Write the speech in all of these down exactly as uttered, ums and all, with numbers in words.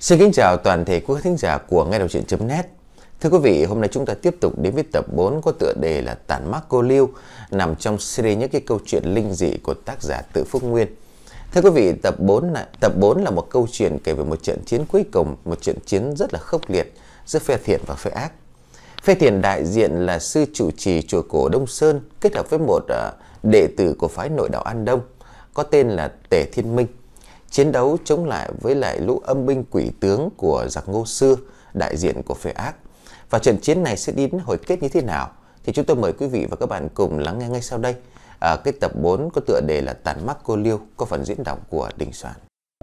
Xin kính chào toàn thể quý thính giả của Nghe Đọc Truyện chấm net. Thưa quý vị, hôm nay chúng ta tiếp tục đến với tập bốn có tựa đề là Tản Mác Cô Liêu, nằm trong series những cái câu chuyện linh dị của tác giả Tự Phúc Nguyên. Thưa quý vị, tập bốn là, tập bốn là một câu chuyện kể về một trận chiến cuối cùng, một trận chiến rất là khốc liệt giữa phe thiện và phe ác. Phe thiện đại diện là sư trụ trì chùa cổ Đông Sơn kết hợp với một uh, đệ tử của phái nội đạo An Đông có tên là Tề Thiên Minh, chiến đấu chống lại với lại lũ âm binh quỷ tướng của giặc Ngô Xưa, đại diện của phe ác. Và trận chiến này sẽ đi đến hồi kết như thế nào thì chúng tôi mời quý vị và các bạn cùng lắng nghe ngay sau đây. À, cái tập bốn có tựa đề là Tản Mác Cô Liêu, có phần diễn đọc của Đình Soạn.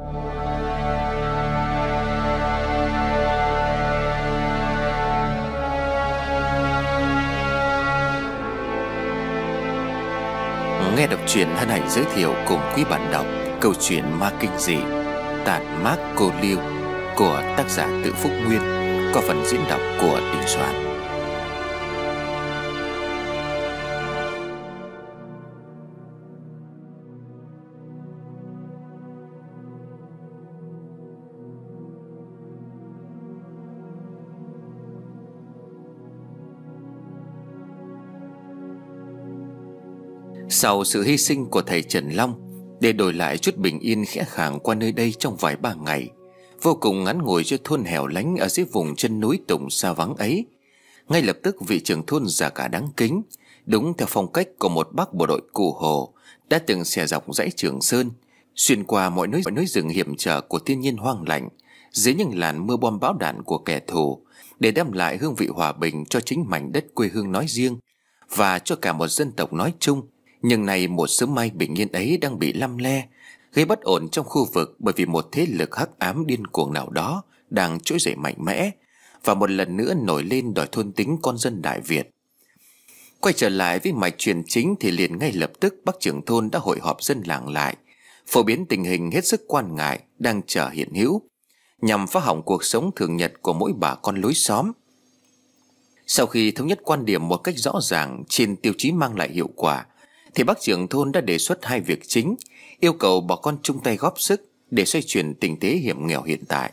Nghe Đọc Truyện hân hạnh giới thiệu cùng quý bạn đọc câu chuyện ma kinh dị Tản Mác Cô Liêu của tác giả Tự Phúc Nguyên, có phần diễn đọc của Đình Soạn. Sau sự hy sinh của thầy Trần Long để đổi lại chút bình yên khẽ khàng qua nơi đây trong vài ba ngày, vô cùng ngắn ngủi cho thôn hẻo lánh ở dưới vùng chân núi Tùng xa vắng ấy, ngay lập tức vị trưởng thôn già cả đáng kính, đúng theo phong cách của một bác bộ đội cụ Hồ, đã từng xẻ dọc dãy Trường Sơn, xuyên qua mọi núi, mọi núi rừng hiểm trở của thiên nhiên hoang lạnh, dưới những làn mưa bom bão đạn của kẻ thù, để đem lại hương vị hòa bình cho chính mảnh đất quê hương nói riêng và cho cả một dân tộc nói chung. Nhưng nay một sớm mai bình yên ấy đang bị lăm le, gây bất ổn trong khu vực bởi vì một thế lực hắc ám điên cuồng nào đó đang trỗi dậy mạnh mẽ và một lần nữa nổi lên đòi thôn tính con dân Đại Việt. Quay trở lại với mạch chuyện chính thì liền ngay lập tức bác trưởng thôn đã hội họp dân làng lại, phổ biến tình hình hết sức quan ngại đang chờ hiện hữu, nhằm phá hỏng cuộc sống thường nhật của mỗi bà con lối xóm. Sau khi thống nhất quan điểm một cách rõ ràng trên tiêu chí mang lại hiệu quả, thì bác trưởng thôn đã đề xuất hai việc chính, yêu cầu bà con chung tay góp sức để xoay chuyển tình thế hiểm nghèo hiện tại.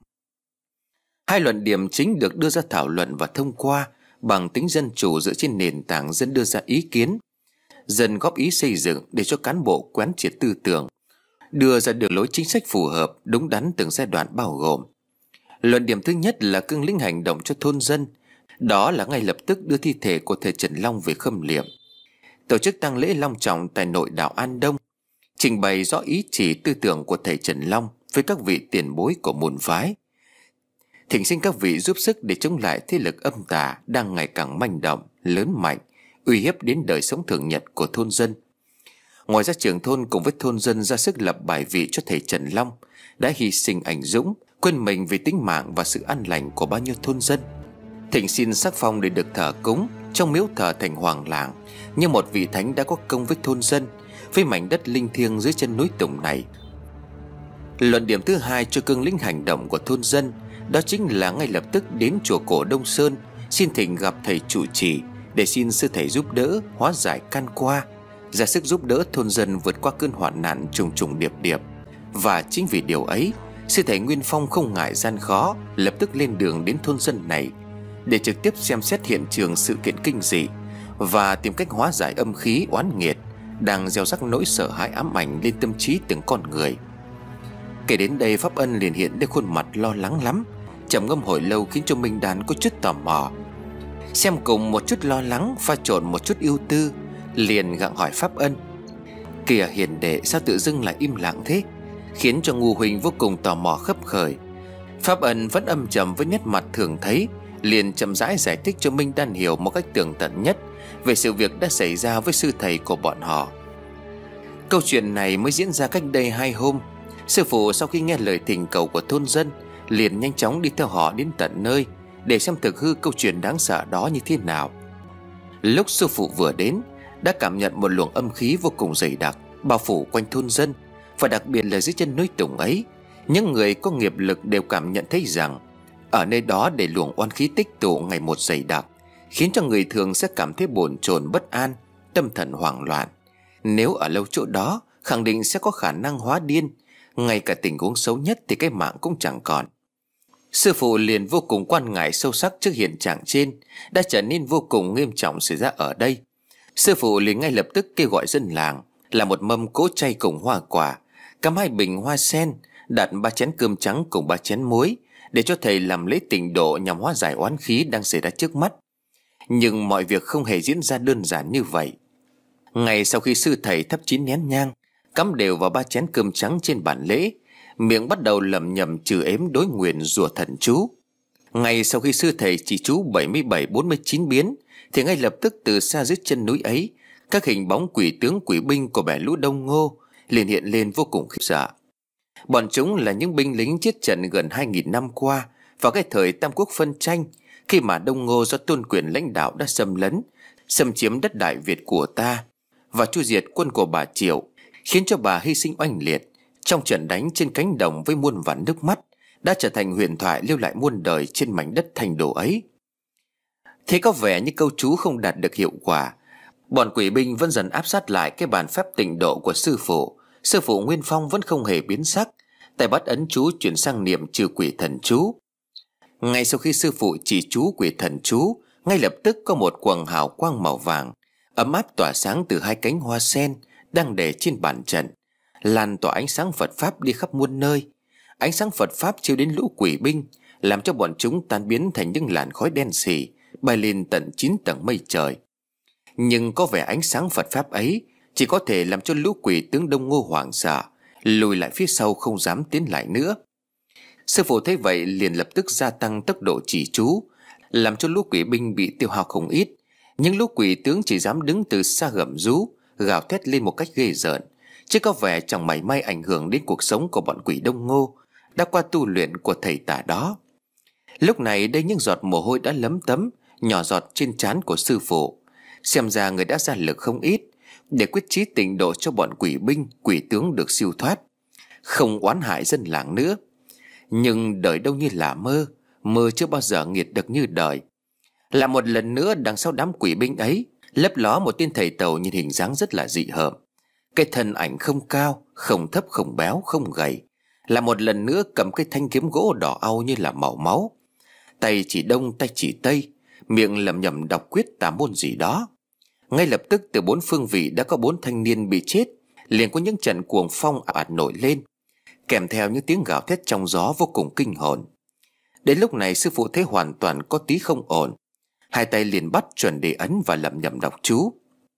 Hai luận điểm chính được đưa ra thảo luận và thông qua bằng tính dân chủ dựa trên nền tảng dân đưa ra ý kiến, dân góp ý xây dựng để cho cán bộ quán triệt tư tưởng, đưa ra đường lối chính sách phù hợp, đúng đắn từng giai đoạn bao gồm. Luận điểm thứ nhất là cương lĩnh hành động cho thôn dân, đó là ngay lập tức đưa thi thể của thầy Trần Long về khâm liệm, tổ chức tang lễ long trọng tại nội đạo An Đông, trình bày rõ ý chỉ tư tưởng của thầy Trần Long với các vị tiền bối của môn phái, thỉnh xin các vị giúp sức để chống lại thế lực âm tà đang ngày càng manh động, lớn mạnh, uy hiếp đến đời sống thường nhật của thôn dân. Ngoài ra, trưởng thôn cùng với thôn dân ra sức lập bài vị cho thầy Trần Long đã hy sinh anh dũng, quên mình vì tính mạng và sự an lành của bao nhiêu thôn dân, thỉnh xin sắc phong để được thờ cúng trong miếu thờ thành hoàng làng như một vị thánh đã có công với thôn dân, với mảnh đất linh thiêng dưới chân núi Tùng này. Luận điểm thứ hai cho cương lĩnh hành động của thôn dân, đó chính là ngay lập tức đến chùa cổ Đông Sơn xin thỉnh gặp thầy trụ trì để xin sư thầy giúp đỡ hóa giải can qua, ra sức giúp đỡ thôn dân vượt qua cơn hoạn nạn trùng trùng điệp điệp. Và chính vì điều ấy, sư thầy Nguyên Phong không ngại gian khó, lập tức lên đường đến thôn dân này để trực tiếp xem xét hiện trường sự kiện kinh dị và tìm cách hóa giải âm khí oán nghiệt đang gieo rắc nỗi sợ hãi ám ảnh lên tâm trí từng con người. Kể đến đây, Pháp Ân liền hiện lên khuôn mặt lo lắng lắm, trầm ngâm hồi lâu khiến cho Minh Đan có chút tò mò. Xem cùng một chút lo lắng pha trộn một chút ưu tư, liền gặng hỏi Pháp Ân: "Kìa hiền đệ, sao tự dưng lại im lặng thế?" Khiến cho Ngô huynh vô cùng tò mò khấp khởi. Pháp Ân vẫn âm trầm với nét mặt thường thấy, liền chậm rãi giải thích cho Minh Đan hiểu một cách tường tận nhất về sự việc đã xảy ra với sư thầy của bọn họ. Câu chuyện này mới diễn ra cách đây hai hôm. Sư phụ sau khi nghe lời thỉnh cầu của thôn dân, liền nhanh chóng đi theo họ đến tận nơi để xem thực hư câu chuyện đáng sợ đó như thế nào. Lúc sư phụ vừa đến, đã cảm nhận một luồng âm khí vô cùng dày đặc bao phủ quanh thôn dân, và đặc biệt là dưới chân núi Tùng ấy, những người có nghiệp lực đều cảm nhận thấy rằng ở nơi đó để luồng oan khí tích tụ ngày một dày đặc, khiến cho người thường sẽ cảm thấy bồn chồn bất an, tâm thần hoảng loạn. Nếu ở lâu chỗ đó, khẳng định sẽ có khả năng hóa điên, ngay cả tình huống xấu nhất thì cái mạng cũng chẳng còn. Sư phụ liền vô cùng quan ngại sâu sắc trước hiện trạng trên đã trở nên vô cùng nghiêm trọng xảy ra ở đây. Sư phụ liền ngay lập tức kêu gọi dân làng là một mâm cỗ chay cùng hoa quả, cắm hai bình hoa sen, đặt ba chén cơm trắng cùng ba chén muối để cho thầy làm lễ tịnh độ nhằm hóa giải oán khí đang xảy ra trước mắt. Nhưng mọi việc không hề diễn ra đơn giản như vậy. Ngay sau khi sư thầy thắp chín nén nhang, cắm đều vào ba chén cơm trắng trên bàn lễ, miệng bắt đầu lẩm nhẩm trừ ếm đối nguyền rủa thần chú. Ngay sau khi sư thầy chỉ chú bảy mươi bảy bốn mươi chín biến, thì ngay lập tức từ xa dưới chân núi ấy, các hình bóng quỷ tướng quỷ binh của bè lũ Đông Ngô liền hiện lên vô cùng khiếp sợ. Bọn chúng là những binh lính chết trận gần hai nghìn năm qua vào cái thời Tam Quốc phân tranh, khi mà Đông Ngô do Tôn Quyền lãnh đạo đã xâm lấn, xâm chiếm đất Đại Việt của ta và chu diệt quân của bà Triệu, khiến cho bà hy sinh oanh liệt trong trận đánh trên cánh đồng với muôn vàn nước mắt, đã trở thành huyền thoại lưu lại muôn đời trên mảnh đất thành đồ ấy. Thế có vẻ như câu chú không đạt được hiệu quả, bọn quỷ binh vẫn dần áp sát lại cái bàn phép tịnh độ của sư phụ. Sư phụ Nguyên Phong vẫn không hề biến sắc, tay bắt ấn chú chuyển sang niệm trừ quỷ thần chú. Ngay sau khi sư phụ chỉ chú quỷ thần chú, ngay lập tức có một quầng hào quang màu vàng ấm áp tỏa sáng từ hai cánh hoa sen đang để trên bàn trận, lan tỏa ánh sáng Phật pháp đi khắp muôn nơi. Ánh sáng Phật pháp chiếu đến lũ quỷ binh, làm cho bọn chúng tan biến thành những làn khói đen sì bay lên tận chín tầng mây trời. Nhưng có vẻ ánh sáng Phật pháp ấy chỉ có thể làm cho lũ quỷ tướng Đông Ngô hoảng sợ, lùi lại phía sau không dám tiến lại nữa. Sư phụ thấy vậy liền lập tức gia tăng tốc độ chỉ chú, làm cho lũ quỷ binh bị tiêu hao không ít. Nhưng lũ quỷ tướng chỉ dám đứng từ xa gầm rú, gào thét lên một cách ghê rợn, chứ có vẻ chẳng mảy may ảnh hưởng đến cuộc sống của bọn quỷ Đông Ngô đã qua tu luyện của thầy tả đó. Lúc này đây những giọt mồ hôi đã lấm tấm nhỏ giọt trên trán của sư phụ. Xem ra người đã ra lực không ít để quyết chí tịnh độ cho bọn quỷ binh, quỷ tướng được siêu thoát, không oán hại dân làng nữa. Nhưng đời đâu như là mơ, mơ chưa bao giờ nghiệt được như đời. Là một lần nữa đằng sau đám quỷ binh ấy lấp ló một tên thầy tàu nhìn hình dáng rất là dị hợm. Cái thân ảnh không cao, không thấp, không béo, không gầy, là một lần nữa cầm cái thanh kiếm gỗ đỏ au như là màu máu, tay chỉ đông tay chỉ tây, miệng lẩm nhẩm đọc quyết tà môn gì đó. Ngay lập tức từ bốn phương vị đã có bốn thanh niên bị chết, liền có những trận cuồng phong ạt nổi lên, kèm theo những tiếng gào thét trong gió vô cùng kinh hồn. Đến lúc này sư phụ thấy hoàn toàn có tí không ổn, hai tay liền bắt chuẩn đề ấn và lẩm nhẩm đọc chú.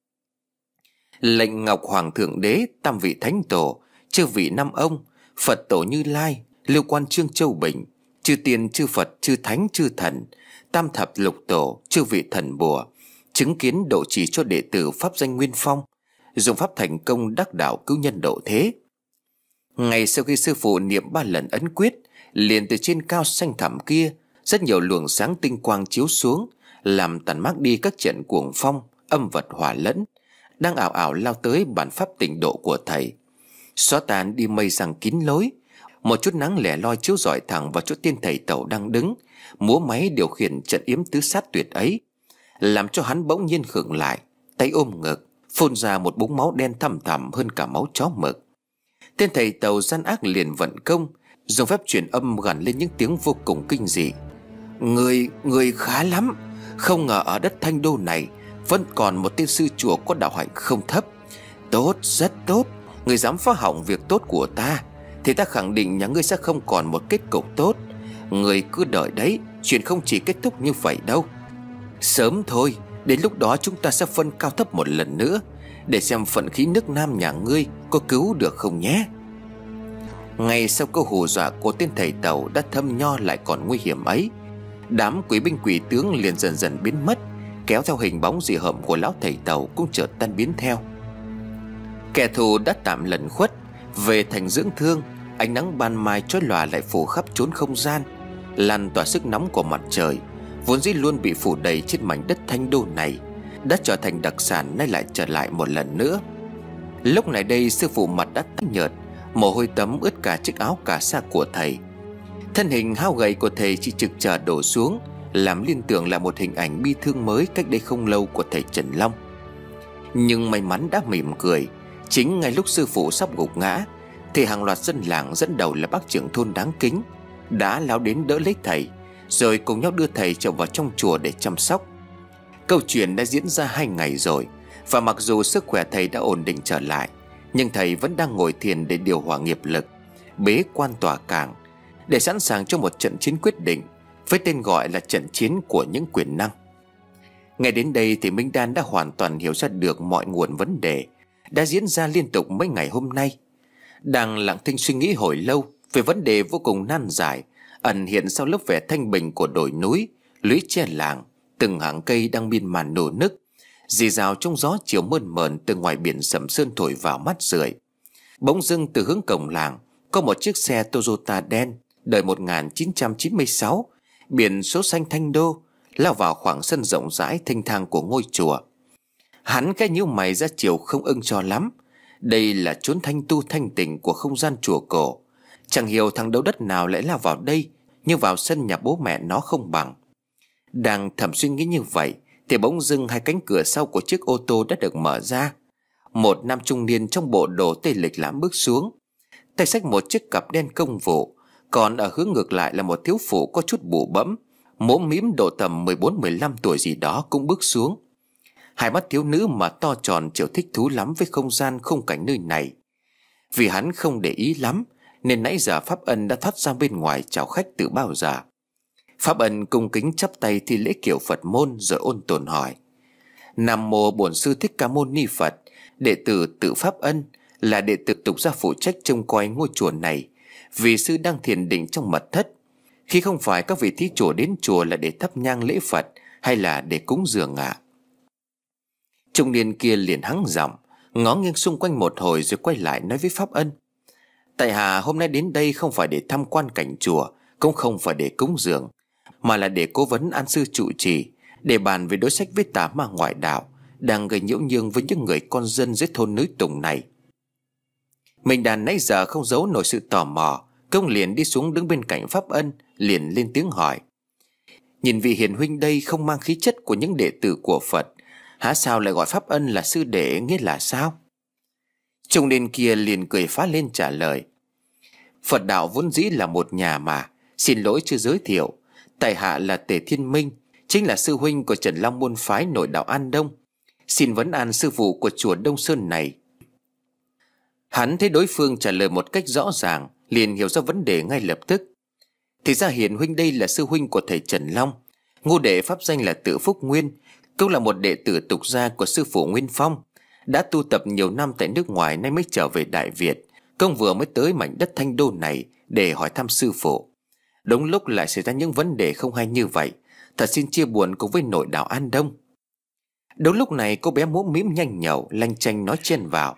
Lệnh Ngọc Hoàng Thượng Đế, tam vị thánh tổ, chư vị năm ông, Phật tổ Như Lai, Lưu Quan Trương Châu Bình, chư tiên chư Phật chư thánh chư thần, tam thập lục tổ, chư vị thần bùa, chứng kiến độ trì cho đệ tử pháp danh Nguyên Phong, dùng pháp thành công đắc đạo cứu nhân độ thế. Ngay sau khi sư phụ niệm ba lần ấn quyết, liền từ trên cao xanh thẳm kia rất nhiều luồng sáng tinh quang chiếu xuống, làm tàn mát đi các trận cuồng phong, âm vật hòa lẫn đang ảo ảo lao tới bản pháp tịnh độ của thầy, xóa tan đi mây rằng kín lối. Một chút nắng lẻ loi chiếu rọi thẳng vào chỗ tiên thầy tẩu đang đứng múa máy điều khiển trận yếm tứ sát tuyệt ấy, làm cho hắn bỗng nhiên khựng lại, tay ôm ngực, phun ra một búng máu đen thẳm thẳm hơn cả máu chó mực. Tên thầy tàu gian ác liền vận công, dùng phép truyền âm gằn lên những tiếng vô cùng kinh dị. Người, người khá lắm. Không ngờ ở đất Thanh Đô này vẫn còn một tên sư chùa có đạo hạnh không thấp. Tốt, rất tốt. Người dám phá hỏng việc tốt của ta thì ta khẳng định nhà ngươi sẽ không còn một kết cục tốt. Người cứ đợi đấy, chuyện không chỉ kết thúc như vậy đâu. Sớm thôi, đến lúc đó chúng ta sẽ phân cao thấp một lần nữa, để xem phận khí nước Nam nhà ngươi có cứu được không nhé. Ngay sau câu hù dọa của tên thầy tàu đã thâm nho lại còn nguy hiểm ấy, đám quỷ binh quỷ tướng liền dần dần biến mất, kéo theo hình bóng dị hợm của lão thầy tàu cũng chợt tan biến theo. Kẻ thù đã tạm lẩn khuất về thành dưỡng thương. Ánh nắng ban mai chói lòa lại phủ khắp chốn không gian, lan tỏa sức nóng của mặt trời vốn dĩ luôn bị phủ đầy trên mảnh đất Thanh Đô này, đã trở thành đặc sản nay lại trở lại một lần nữa. Lúc này đây sư phụ mặt đã tái nhợt, mồ hôi tấm ướt cả chiếc áo cà sa của thầy. Thân hình hao gầy của thầy chỉ trực chờ đổ xuống, làm liên tưởng là một hình ảnh bi thương mới cách đây không lâu của thầy Trần Long. Nhưng may mắn đã mỉm cười. Chính ngay lúc sư phụ sắp gục ngã thì hàng loạt dân làng dẫn đầu là bác trưởng thôn đáng kính đã lao đến đỡ lấy thầy, rồi cùng nhau đưa thầy trở vào trong chùa để chăm sóc. Câu chuyện đã diễn ra hai ngày rồi, và mặc dù sức khỏe thầy đã ổn định trở lại, nhưng thầy vẫn đang ngồi thiền để điều hòa nghiệp lực, bế quan tỏa cảng, để sẵn sàng cho một trận chiến quyết định với tên gọi là trận chiến của những quyền năng. Ngay đến đây thì Minh Đan đã hoàn toàn hiểu ra được mọi nguồn vấn đề đã diễn ra liên tục mấy ngày hôm nay. Đang lặng thinh suy nghĩ hồi lâu về vấn đề vô cùng nan giải ẩn hiện sau lớp vẻ thanh bình của đồi núi, lũy tre làng, từng hàng cây đang miên man nổ nức, rì rào trong gió chiều mơn mởn từ ngoài biển Sầm Sơn thổi vào mắt rượi. Bỗng dưng từ hướng cổng làng có một chiếc xe Toyota đen đời một nghìn chín trăm chín mươi sáu, biển số xanh Thanh Đô, lao vào khoảng sân rộng rãi thênh thang của ngôi chùa. Hắn cái nhíu mày ra chiều không ưng cho lắm. Đây là chốn thanh tu thanh tịnh của không gian chùa cổ, chẳng hiểu thằng đấu đất nào lại lao vào đây như vào sân nhà bố mẹ nó không bằng. Đang thầm suy nghĩ như vậy thì bỗng dưng hai cánh cửa sau của chiếc ô tô đã được mở ra. Một nam trung niên trong bộ đồ tây lịch lãm bước xuống, tay xách một chiếc cặp đen công vụ. Còn ở hướng ngược lại là một thiếu phụ có chút bụ bẫm, mõm mĩm độ tầm mười bốn mười lăm tuổi gì đó cũng bước xuống. Hai mắt thiếu nữ mà to tròn chịu thích thú lắm với không gian khung cảnh nơi này. Vì hắn không để ý lắm nên nãy giờ Pháp Ân đã thoát ra bên ngoài chào khách từ bao giờ. Pháp Ân cung kính chắp tay thi lễ kiểu Phật môn rồi ôn tồn hỏi: Nam mô Bổn Sư Thích Ca Mâu Ni Phật. Đệ tử Tự Pháp Ân là đệ tử tục gia phụ trách trông coi ngôi chùa này, vì sư đang thiền định trong mật thất. Khi không phải các vị thí chủ đến chùa là để thắp nhang lễ Phật hay là để cúng dường ạ? À? Trung niên kia liền hắng giọng, ngó nghiêng xung quanh một hồi rồi quay lại nói với Pháp Ân: Tại hạ hôm nay đến đây không phải để tham quan cảnh chùa, cũng không phải để cúng dường, mà là để cố vấn an sư trụ trì, để bàn về đối sách với tà ma ngoại đạo đang gây nhiễu nhương với những người con dân dưới thôn núi Tùng này. Mình đàn nãy giờ không giấu nổi sự tò mò, công liền đi xuống đứng bên cạnh Pháp Ân, liền lên tiếng hỏi: Nhìn vị hiền huynh đây không mang khí chất của những đệ tử của Phật, há sao lại gọi Pháp Ân là sư đệ, nghĩa là sao? Trung niên kia liền cười phá lên trả lời: Phật đạo vốn dĩ là một nhà mà, xin lỗi chưa giới thiệu. Tại hạ là Tề Thiên Minh, chính là sư huynh của Trần Long môn phái nội đạo An Đông. Xin vấn an sư phụ của chùa Đông Sơn này. Hắn thấy đối phương trả lời một cách rõ ràng, liền hiểu ra vấn đề ngay lập tức. Thì ra hiền huynh đây là sư huynh của thầy Trần Long, ngô đệ pháp danh là Tự Phúc Nguyên, cũng là một đệ tử tục gia của sư phụ Nguyên Phong, đã tu tập nhiều năm tại nước ngoài nay mới trở về Đại Việt. Công vừa mới tới mảnh đất Thanh Đô này để hỏi thăm sư phụ. Đúng lúc lại xảy ra những vấn đề không hay như vậy, thật xin chia buồn cùng với nội đạo An Đông. Đúng lúc này cô bé mũm mĩm nhanh nhẩu lanh chanh nói chen vào: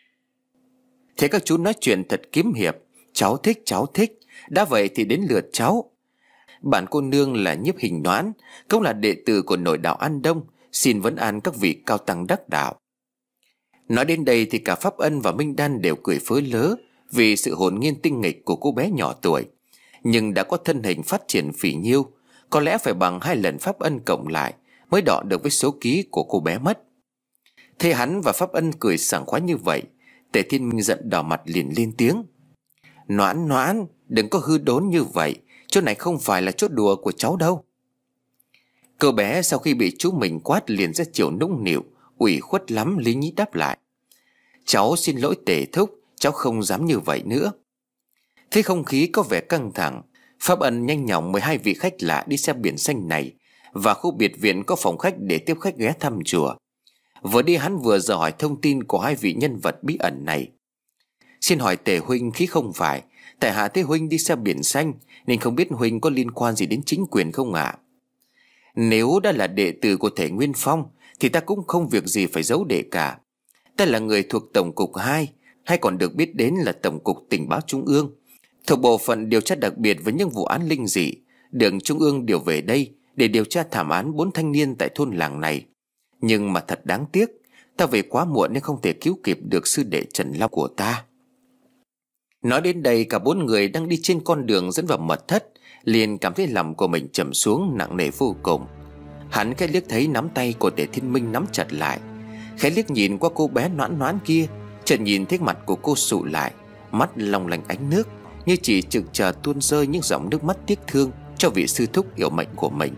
Thế các chú nói chuyện thật kiếm hiệp, cháu thích cháu thích. Đã vậy thì đến lượt cháu. Bản cô nương là Nhiếp Hình Noãn, cũng là đệ tử của nội đạo An Đông, xin vấn an các vị cao tăng đắc đạo. Nói đến đây thì cả Pháp Ân và Minh Đan đều cười phớ lớ vì sự hồn nhiên tinh nghịch của cô bé nhỏ tuổi, nhưng đã có thân hình phát triển phì nhiêu, có lẽ phải bằng hai lần Pháp Ân cộng lại mới đọ được với số ký của cô bé mất. Thế hắn và Pháp Ân cười sảng khoái như vậy, Tề Thiên Minh giận đỏ mặt liền lên tiếng: Noãn Noãn, đừng có hư đốn như vậy, chỗ này không phải là chỗ đùa của cháu đâu. Cô bé sau khi bị chú mình quát liền ra chiều nũng nịu, ủy khuất lắm lý nhí đáp lại: Cháu xin lỗi Tề thúc, cháu không dám như vậy nữa. Thế không khí có vẻ căng thẳng, Pháp Ân nhanh nhỏng mời hai vị khách lạ đi xe biển xanh này và khu biệt viện có phòng khách để tiếp khách ghé thăm chùa. Vừa đi hắn vừa dò hỏi thông tin của hai vị nhân vật bí ẩn này. Xin hỏi Tề huynh khí không phải, tại hạ thấy huynh đi xe biển xanh nên không biết huynh có liên quan gì đến chính quyền không ạ? À? Nếu đã là đệ tử của thầy Nguyên Phong thì ta cũng không việc gì phải giấu đệ cả. Ta là người thuộc Tổng cục hai, hay còn được biết đến là Tổng cục Tình báo Trung ương, thuộc bộ phận điều tra đặc biệt với những vụ án linh dị, được Trung ương điều về đây để điều tra thảm án bốn thanh niên tại thôn làng này. Nhưng mà thật đáng tiếc, ta về quá muộn nên không thể cứu kịp được sư đệ Trần Long của ta. Nói đến đây, cả bốn người đang đi trên con đường dẫn vào mật thất liền cảm thấy lòng của mình trầm xuống nặng nề vô cùng. Hắn khẽ liếc thấy nắm tay của Tề Thiên Minh nắm chặt lại, khẽ liếc nhìn qua cô bé Noãn Noãn kia, chợt nhìn thấy mặt của cô sụ lại, mắt long lanh ánh nước, như chỉ trực chờ tuôn rơi những dòng nước mắt tiếc thương cho vị sư thúc yêu mệnh của mình.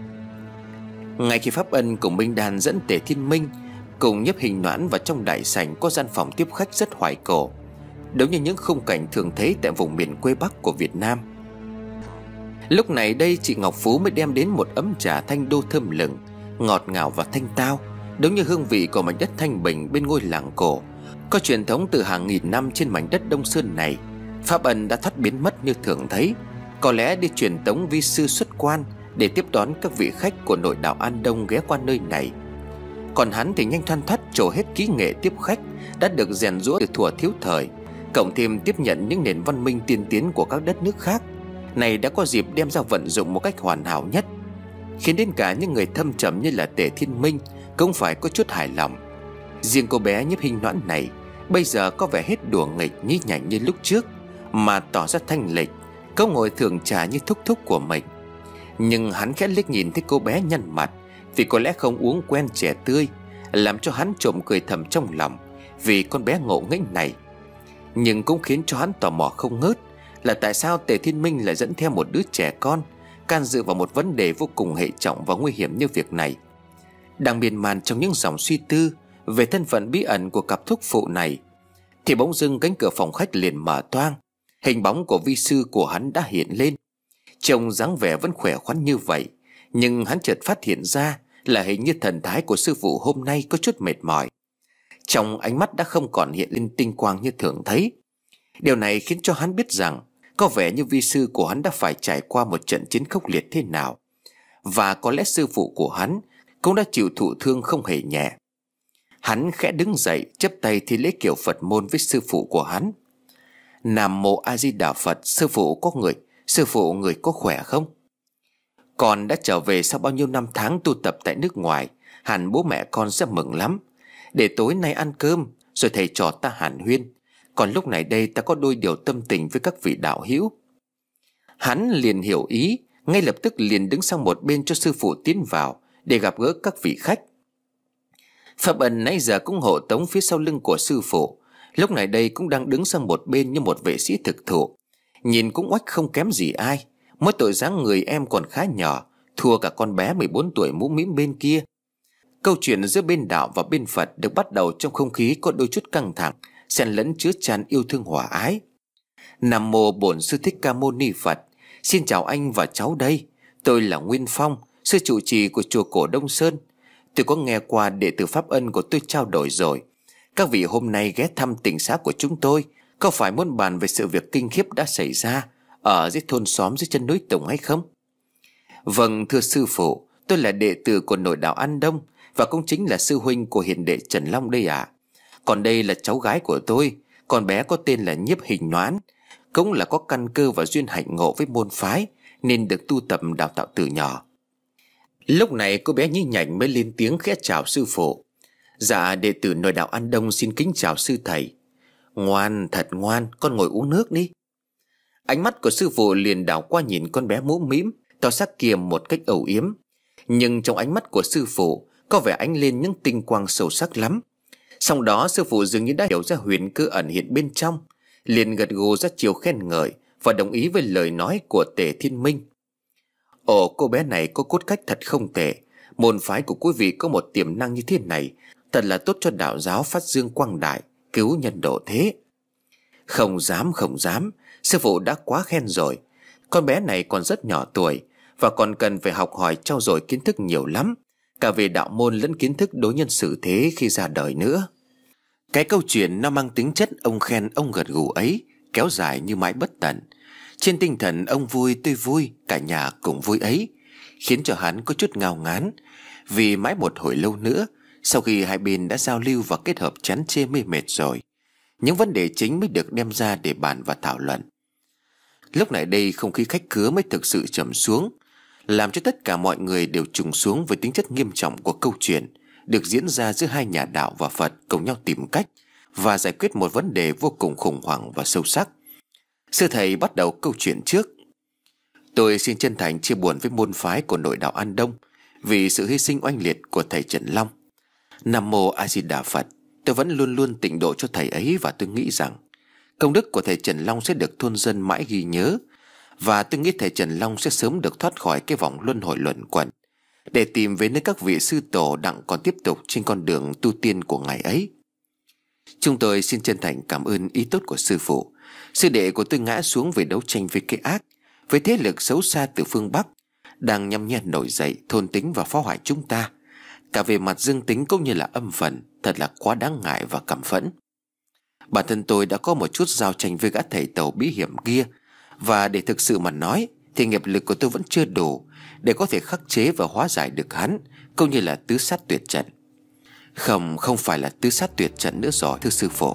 Ngay khi Pháp Ân cùng Minh Đan dẫn Tề Thiên Minh cùng Nhiếp Hình Noãn vào trong đại sảnh có gian phòng tiếp khách rất hoài cổ, đúng như những khung cảnh thường thấy tại vùng miền quê Bắc của Việt Nam. Lúc này đây chị Ngọc Phú mới đem đến một ấm trà thanh đô thơm lừng, ngọt ngào và thanh tao, đúng như hương vị của mảnh đất thanh bình bên ngôi làng cổ có truyền thống từ hàng nghìn năm trên mảnh đất Đông Sơn này. Pháp Ân đã thoát biến mất như thường thấy, có lẽ đi truyền tống vi sư xuất quan để tiếp đón các vị khách của nội đạo An Đông ghé qua nơi này. Còn hắn thì nhanh thoăn thoắt trổ hết kỹ nghệ tiếp khách đã được rèn giũa từ thuở thiếu thời, cộng thêm tiếp nhận những nền văn minh tiên tiến của các đất nước khác, này đã có dịp đem ra vận dụng một cách hoàn hảo nhất, khiến đến cả những người thâm trầm như là Tề Thiên Minh cũng phải có chút hài lòng. Riêng cô bé Nhiếp Hình Noãn này bây giờ có vẻ hết đùa nghịch nhí nhảnh như lúc trước, mà tỏ ra thanh lịch, câu ngồi thưởng trà như thúc thúc của mình. Nhưng hắn khẽ liếc nhìn thấy cô bé nhăn mặt, vì có lẽ không uống quen chè tươi, làm cho hắn trộm cười thầm trong lòng vì con bé ngộ nghĩnh này. Nhưng cũng khiến cho hắn tò mò không ngớt là tại sao Tề Thiên Minh lại dẫn theo một đứa trẻ con can dự vào một vấn đề vô cùng hệ trọng và nguy hiểm như việc này. Đang miên man trong những dòng suy tư về thân phận bí ẩn của cặp thúc phụ này, thì bỗng dưng cánh cửa phòng khách liền mở toang. Hình bóng của vi sư của hắn đã hiện lên. Trông dáng vẻ vẫn khỏe khoắn như vậy, nhưng hắn chợt phát hiện ra là hình như thần thái của sư phụ hôm nay có chút mệt mỏi. Trong ánh mắt đã không còn hiện lên tinh quang như thường thấy. Điều này khiến cho hắn biết rằng có vẻ như vi sư của hắn đã phải trải qua một trận chiến khốc liệt thế nào, và có lẽ sư phụ của hắn cũng đã chịu thụ thương không hề nhẹ. Hắn khẽ đứng dậy chắp tay thi lễ kiểu Phật môn với sư phụ của hắn. Nam mô A Di Đà Phật. Sư phụ có người Sư phụ người có khỏe không? Con đã trở về sau bao nhiêu năm tháng tu tập tại nước ngoài, hẳn bố mẹ con sẽ mừng lắm. Để tối nay ăn cơm rồi thầy trò ta hàn huyên. Còn lúc này đây ta có đôi điều tâm tình với các vị đạo hữu. Hắn liền hiểu ý, ngay lập tức liền đứng sang một bên cho sư phụ tiến vào để gặp gỡ các vị khách. Pháp Ân nãy giờ cũng hộ tống phía sau lưng của sư phụ, lúc này đây cũng đang đứng sang một bên như một vệ sĩ thực thụ, nhìn cũng oách không kém gì ai. Mỗi tội dáng người em còn khá nhỏ, thua cả con bé mười bốn tuổi mũm mĩm bên kia. Câu chuyện giữa bên đạo và bên Phật được bắt đầu trong không khí có đôi chút căng thẳng, xen lẫn chứa chan yêu thương hòa ái. Nam mô Bổn Sư Thích Ca Mâu Ni Phật. Xin chào anh và cháu đây. Tôi là Nguyên Phong, sư trụ trì của chùa cổ Đông Sơn. Tôi có nghe qua đệ tử Pháp Ân của tôi trao đổi rồi. Các vị hôm nay ghé thăm tỉnh xá của chúng tôi, có phải muốn bàn về sự việc kinh khiếp đã xảy ra ở dưới thôn xóm dưới chân núi Tùng hay không? Vâng, thưa sư phụ, tôi là đệ tử của nội đạo An Đông, và cũng chính là sư huynh của hiền đệ Trần Long đây ạ. À. Còn đây là cháu gái của tôi, con bé có tên là Nhiếp Hình Noãn, cũng là có căn cơ và duyên hạnh ngộ với môn phái, nên được tu tập đào tạo từ nhỏ. Lúc này cô bé nhí nhảnh mới lên tiếng khẽ chào sư phụ. Dạ, đệ tử nội đạo An Đông xin kính chào sư thầy. Ngoan, thật ngoan, con ngồi uống nước đi. Ánh mắt của sư phụ liền đảo qua nhìn con bé mũm mĩm tỏ sắc kiềm một cách âu yếm, nhưng trong ánh mắt của sư phụ có vẻ ánh lên những tinh quang sâu sắc lắm. Sau đó sư phụ dường như đã hiểu ra huyền cơ ẩn hiện bên trong, liền gật gù ra chiều khen ngợi và đồng ý với lời nói của Tề Thiên Minh. Ồ, cô bé này có cốt cách thật không tệ. Môn phái của quý vị có một tiềm năng như thế này, thật là tốt cho đạo giáo phát dương quang đại, cứu nhân độ thế. Không dám không dám, sư phụ đã quá khen rồi. Con bé này còn rất nhỏ tuổi và còn cần phải học hỏi trau dồi kiến thức nhiều lắm, cả về đạo môn lẫn kiến thức đối nhân xử thế khi ra đời nữa. Cái câu chuyện nó mang tính chất ông khen ông gật gù ấy kéo dài như mãi bất tận. Trên tinh thần ông vui tôi vui, cả nhà cùng vui ấy, khiến cho hắn có chút ngao ngán. Vì mãi một hồi lâu nữa, sau khi hai bên đã giao lưu và kết hợp chán chê mê mệt rồi, những vấn đề chính mới được đem ra để bàn và thảo luận. Lúc này đây không khí khách khứa mới thực sự trầm xuống, làm cho tất cả mọi người đều trùng xuống với tính chất nghiêm trọng của câu chuyện được diễn ra giữa hai nhà đạo và Phật cùng nhau tìm cách và giải quyết một vấn đề vô cùng khủng hoảng và sâu sắc. Sư thầy bắt đầu câu chuyện trước. Tôi xin chân thành chia buồn với môn phái của nội đạo An Đông vì sự hy sinh oanh liệt của thầy Trần Long. Nam mô A Di Đà Phật. Tôi vẫn luôn luôn tịnh độ cho thầy ấy, và tôi nghĩ rằng Công đức của thầy Trần Long sẽ được thôn dân mãi ghi nhớ, và tôi nghĩ thầy Trần Long sẽ sớm được thoát khỏi cái vòng luân hồi luẩn quẩn, để tìm về nơi các vị sư tổ đặng còn tiếp tục trên con đường tu tiên của ngài ấy. Chúng tôi xin chân thành cảm ơn ý tốt của sư phụ. Sư đệ của tôi ngã xuống về đấu tranh với cái ác, với thế lực xấu xa từ phương Bắc đang nhăm nhe nổi dậy, thôn tính và phá hoại chúng ta, cả về mặt dương tính cũng như là âm phần. Thật là quá đáng ngại và căm phẫn. Bản thân tôi đã có một chút giao tranh với gã thầy tàu bí hiểm kia, và để thực sự mà nói thì nghiệp lực của tôi vẫn chưa đủ để có thể khắc chế và hóa giải được hắn, cũng như là tứ sát tuyệt trận. Không, không phải là tứ sát tuyệt trận nữa rồi, thưa sư phụ.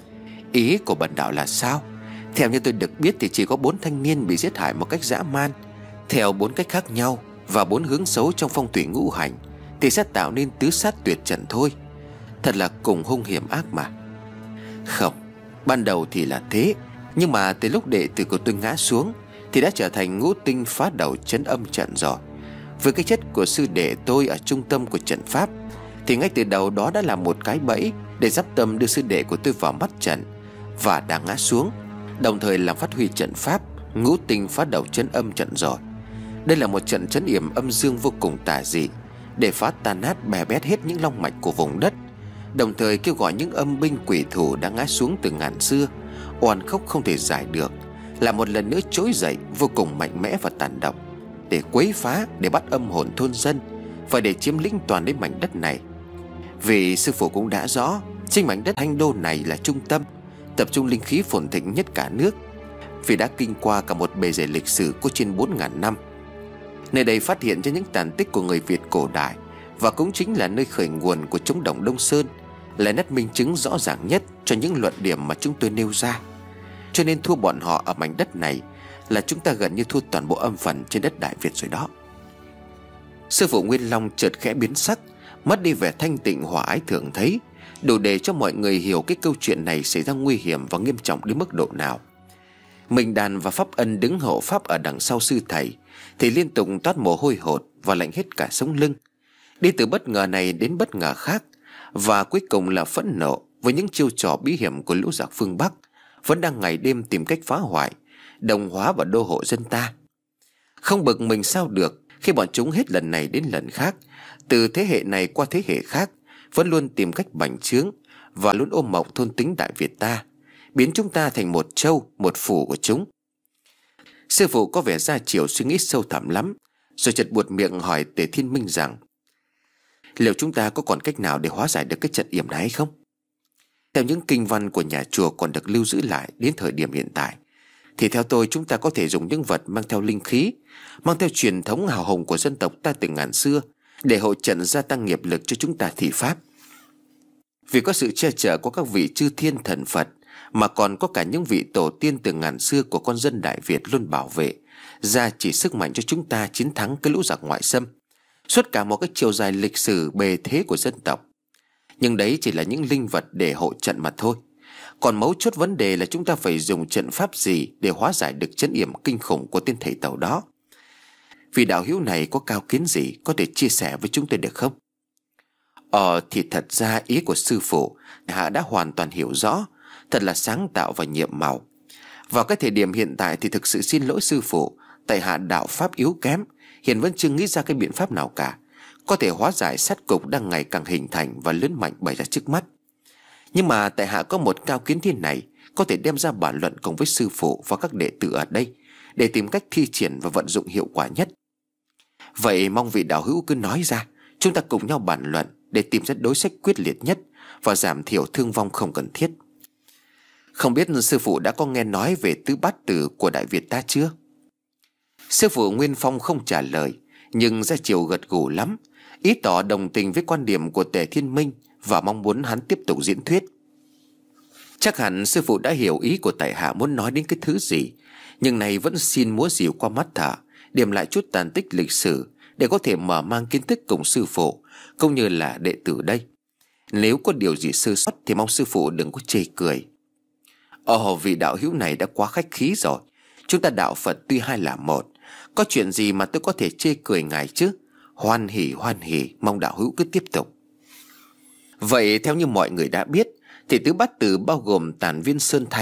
Ý của bần đạo là sao? Theo như tôi được biết thì chỉ có bốn thanh niên bị giết hại một cách dã man, theo bốn cách khác nhau và bốn hướng xấu trong phong thủy ngũ hành, thì sẽ tạo nên tứ sát tuyệt trận thôi. Thật là cùng hung hiểm ác mà. Không, ban đầu thì là thế, nhưng mà từ lúc đệ tử của tôi ngã xuống thì đã trở thành ngũ tinh phá đầu trấn âm trận rồi. Với cái chất của sư đệ tôi ở trung tâm của trận pháp, thì ngay từ đầu đó đã là một cái bẫy để giáp tâm đưa sư đệ của tôi vào mắt trận và đã ngã xuống, đồng thời làm phát huy trận pháp ngũ tinh phá đầu trấn âm trận rồi. Đây là một trận trấn yểm âm dương vô cùng tà dị, để phá tan nát bè bét hết những long mạch của vùng đất, đồng thời kêu gọi những âm binh quỷ thủ đã ngã xuống từ ngàn xưa, oan khóc không thể giải được, là một lần nữa trỗi dậy vô cùng mạnh mẽ và tàn độc, để quấy phá, để bắt âm hồn thôn dân và để chiếm lĩnh toàn đến mảnh đất này. Vì sư phụ cũng đã rõ, trên mảnh đất Thanh Đô này là trung tâm, tập trung linh khí phồn thịnh nhất cả nước, vì đã kinh qua cả một bề dày lịch sử có trên bốn ngàn năm. Nơi đây phát hiện ra những tàn tích của người Việt cổ đại, và cũng chính là nơi khởi nguồn của trống đồng Đông Sơn, là nét minh chứng rõ ràng nhất cho những luận điểm mà chúng tôi nêu ra. Cho nên thua bọn họ ở mảnh đất này là chúng ta gần như thua toàn bộ âm phần trên đất Đại Việt rồi đó. Sư phụ Nguyên Long chợt khẽ biến sắc, mất đi vẻ thanh tịnh hòa ái thường thấy, đủ để cho mọi người hiểu cái câu chuyện này xảy ra nguy hiểm và nghiêm trọng đến mức độ nào. Mình Đàn và Pháp Ân đứng hộ pháp ở đằng sau sư thầy thì liên tục toát mồ hôi hột và lạnh hết cả sống lưng, đi từ bất ngờ này đến bất ngờ khác, và cuối cùng là phẫn nộ với những chiêu trò bí hiểm của lũ giặc phương Bắc vẫn đang ngày đêm tìm cách phá hoại, đồng hóa và đô hộ dân ta. Không bực mình sao được khi bọn chúng hết lần này đến lần khác, từ thế hệ này qua thế hệ khác, vẫn luôn tìm cách bành trướng và luôn ôm mộng thôn tính Đại Việt ta, biến chúng ta thành một châu, một phủ của chúng. Sư phụ có vẻ ra chiều suy nghĩ sâu thẳm lắm, rồi chợt buột miệng hỏi Tề Thiên Minh rằng: liệu chúng ta có còn cách nào để hóa giải được cái trận yểm này hay không? Theo những kinh văn của nhà chùa còn được lưu giữ lại đến thời điểm hiện tại, thì theo tôi chúng ta có thể dùng những vật mang theo linh khí, mang theo truyền thống hào hùng của dân tộc ta từ ngàn xưa, để hộ trận gia tăng nghiệp lực cho chúng ta thị pháp. Vì có sự che chở của các vị chư thiên thần Phật, mà còn có cả những vị tổ tiên từ ngàn xưa của con dân Đại Việt luôn bảo vệ, gia chỉ sức mạnh cho chúng ta chiến thắng cái lũ giặc ngoại xâm suốt cả một cái chiều dài lịch sử bề thế của dân tộc. Nhưng đấy chỉ là những linh vật để hộ trận mà thôi. Còn mấu chốt vấn đề là chúng ta phải dùng trận pháp gì để hóa giải được trấn yểm kinh khủng của tên thầy tàu đó. Vì đạo hữu này có cao kiến gì có thể chia sẻ với chúng tôi được không? Ờ thì thật ra ý của sư phụ Hạ đã hoàn toàn hiểu rõ, thật là sáng tạo và nhiệm màu. Vào cái thời điểm hiện tại thì thực sự xin lỗi sư phụ, tại Hạ đạo pháp yếu kém, hiện vẫn chưa nghĩ ra cái biện pháp nào cả có thể hóa giải sát cục đang ngày càng hình thành và lớn mạnh bày ra trước mắt. Nhưng mà tại Hạ có một cao kiến thế này, có thể đem ra bàn luận cùng với sư phụ và các đệ tử ở đây, để tìm cách thi triển và vận dụng hiệu quả nhất. Vậy mong vị đạo hữu cứ nói ra, chúng ta cùng nhau bàn luận để tìm ra đối sách quyết liệt nhất và giảm thiểu thương vong không cần thiết. Không biết sư phụ đã có nghe nói về tứ bát tử của Đại Việt ta chưa? Sư phụ Nguyên Phong không trả lời, nhưng ra chiều gật gù lắm, ý tỏ đồng tình với quan điểm của Tề Thiên Minh và mong muốn hắn tiếp tục diễn thuyết. Chắc hẳn sư phụ đã hiểu ý của tại Hạ muốn nói đến cái thứ gì, nhưng này vẫn xin múa dìu qua mắt thở, điểm lại chút tàn tích lịch sử để có thể mở mang kiến thức cùng sư phụ cũng như là đệ tử đây. Nếu có điều gì sơ sót thì mong sư phụ đừng có chê cười. Ồ, vị đạo hữu này đã quá khách khí rồi. Chúng ta đạo Phật tuy hai là một, có chuyện gì mà tôi có thể chê cười ngài chứ? Hoan hỉ hoan hỉ, mong đạo hữu cứ tiếp tục. Vậy theo như mọi người đã biết thì tứ bát tử bao gồm Tản Viên Sơn Thánh,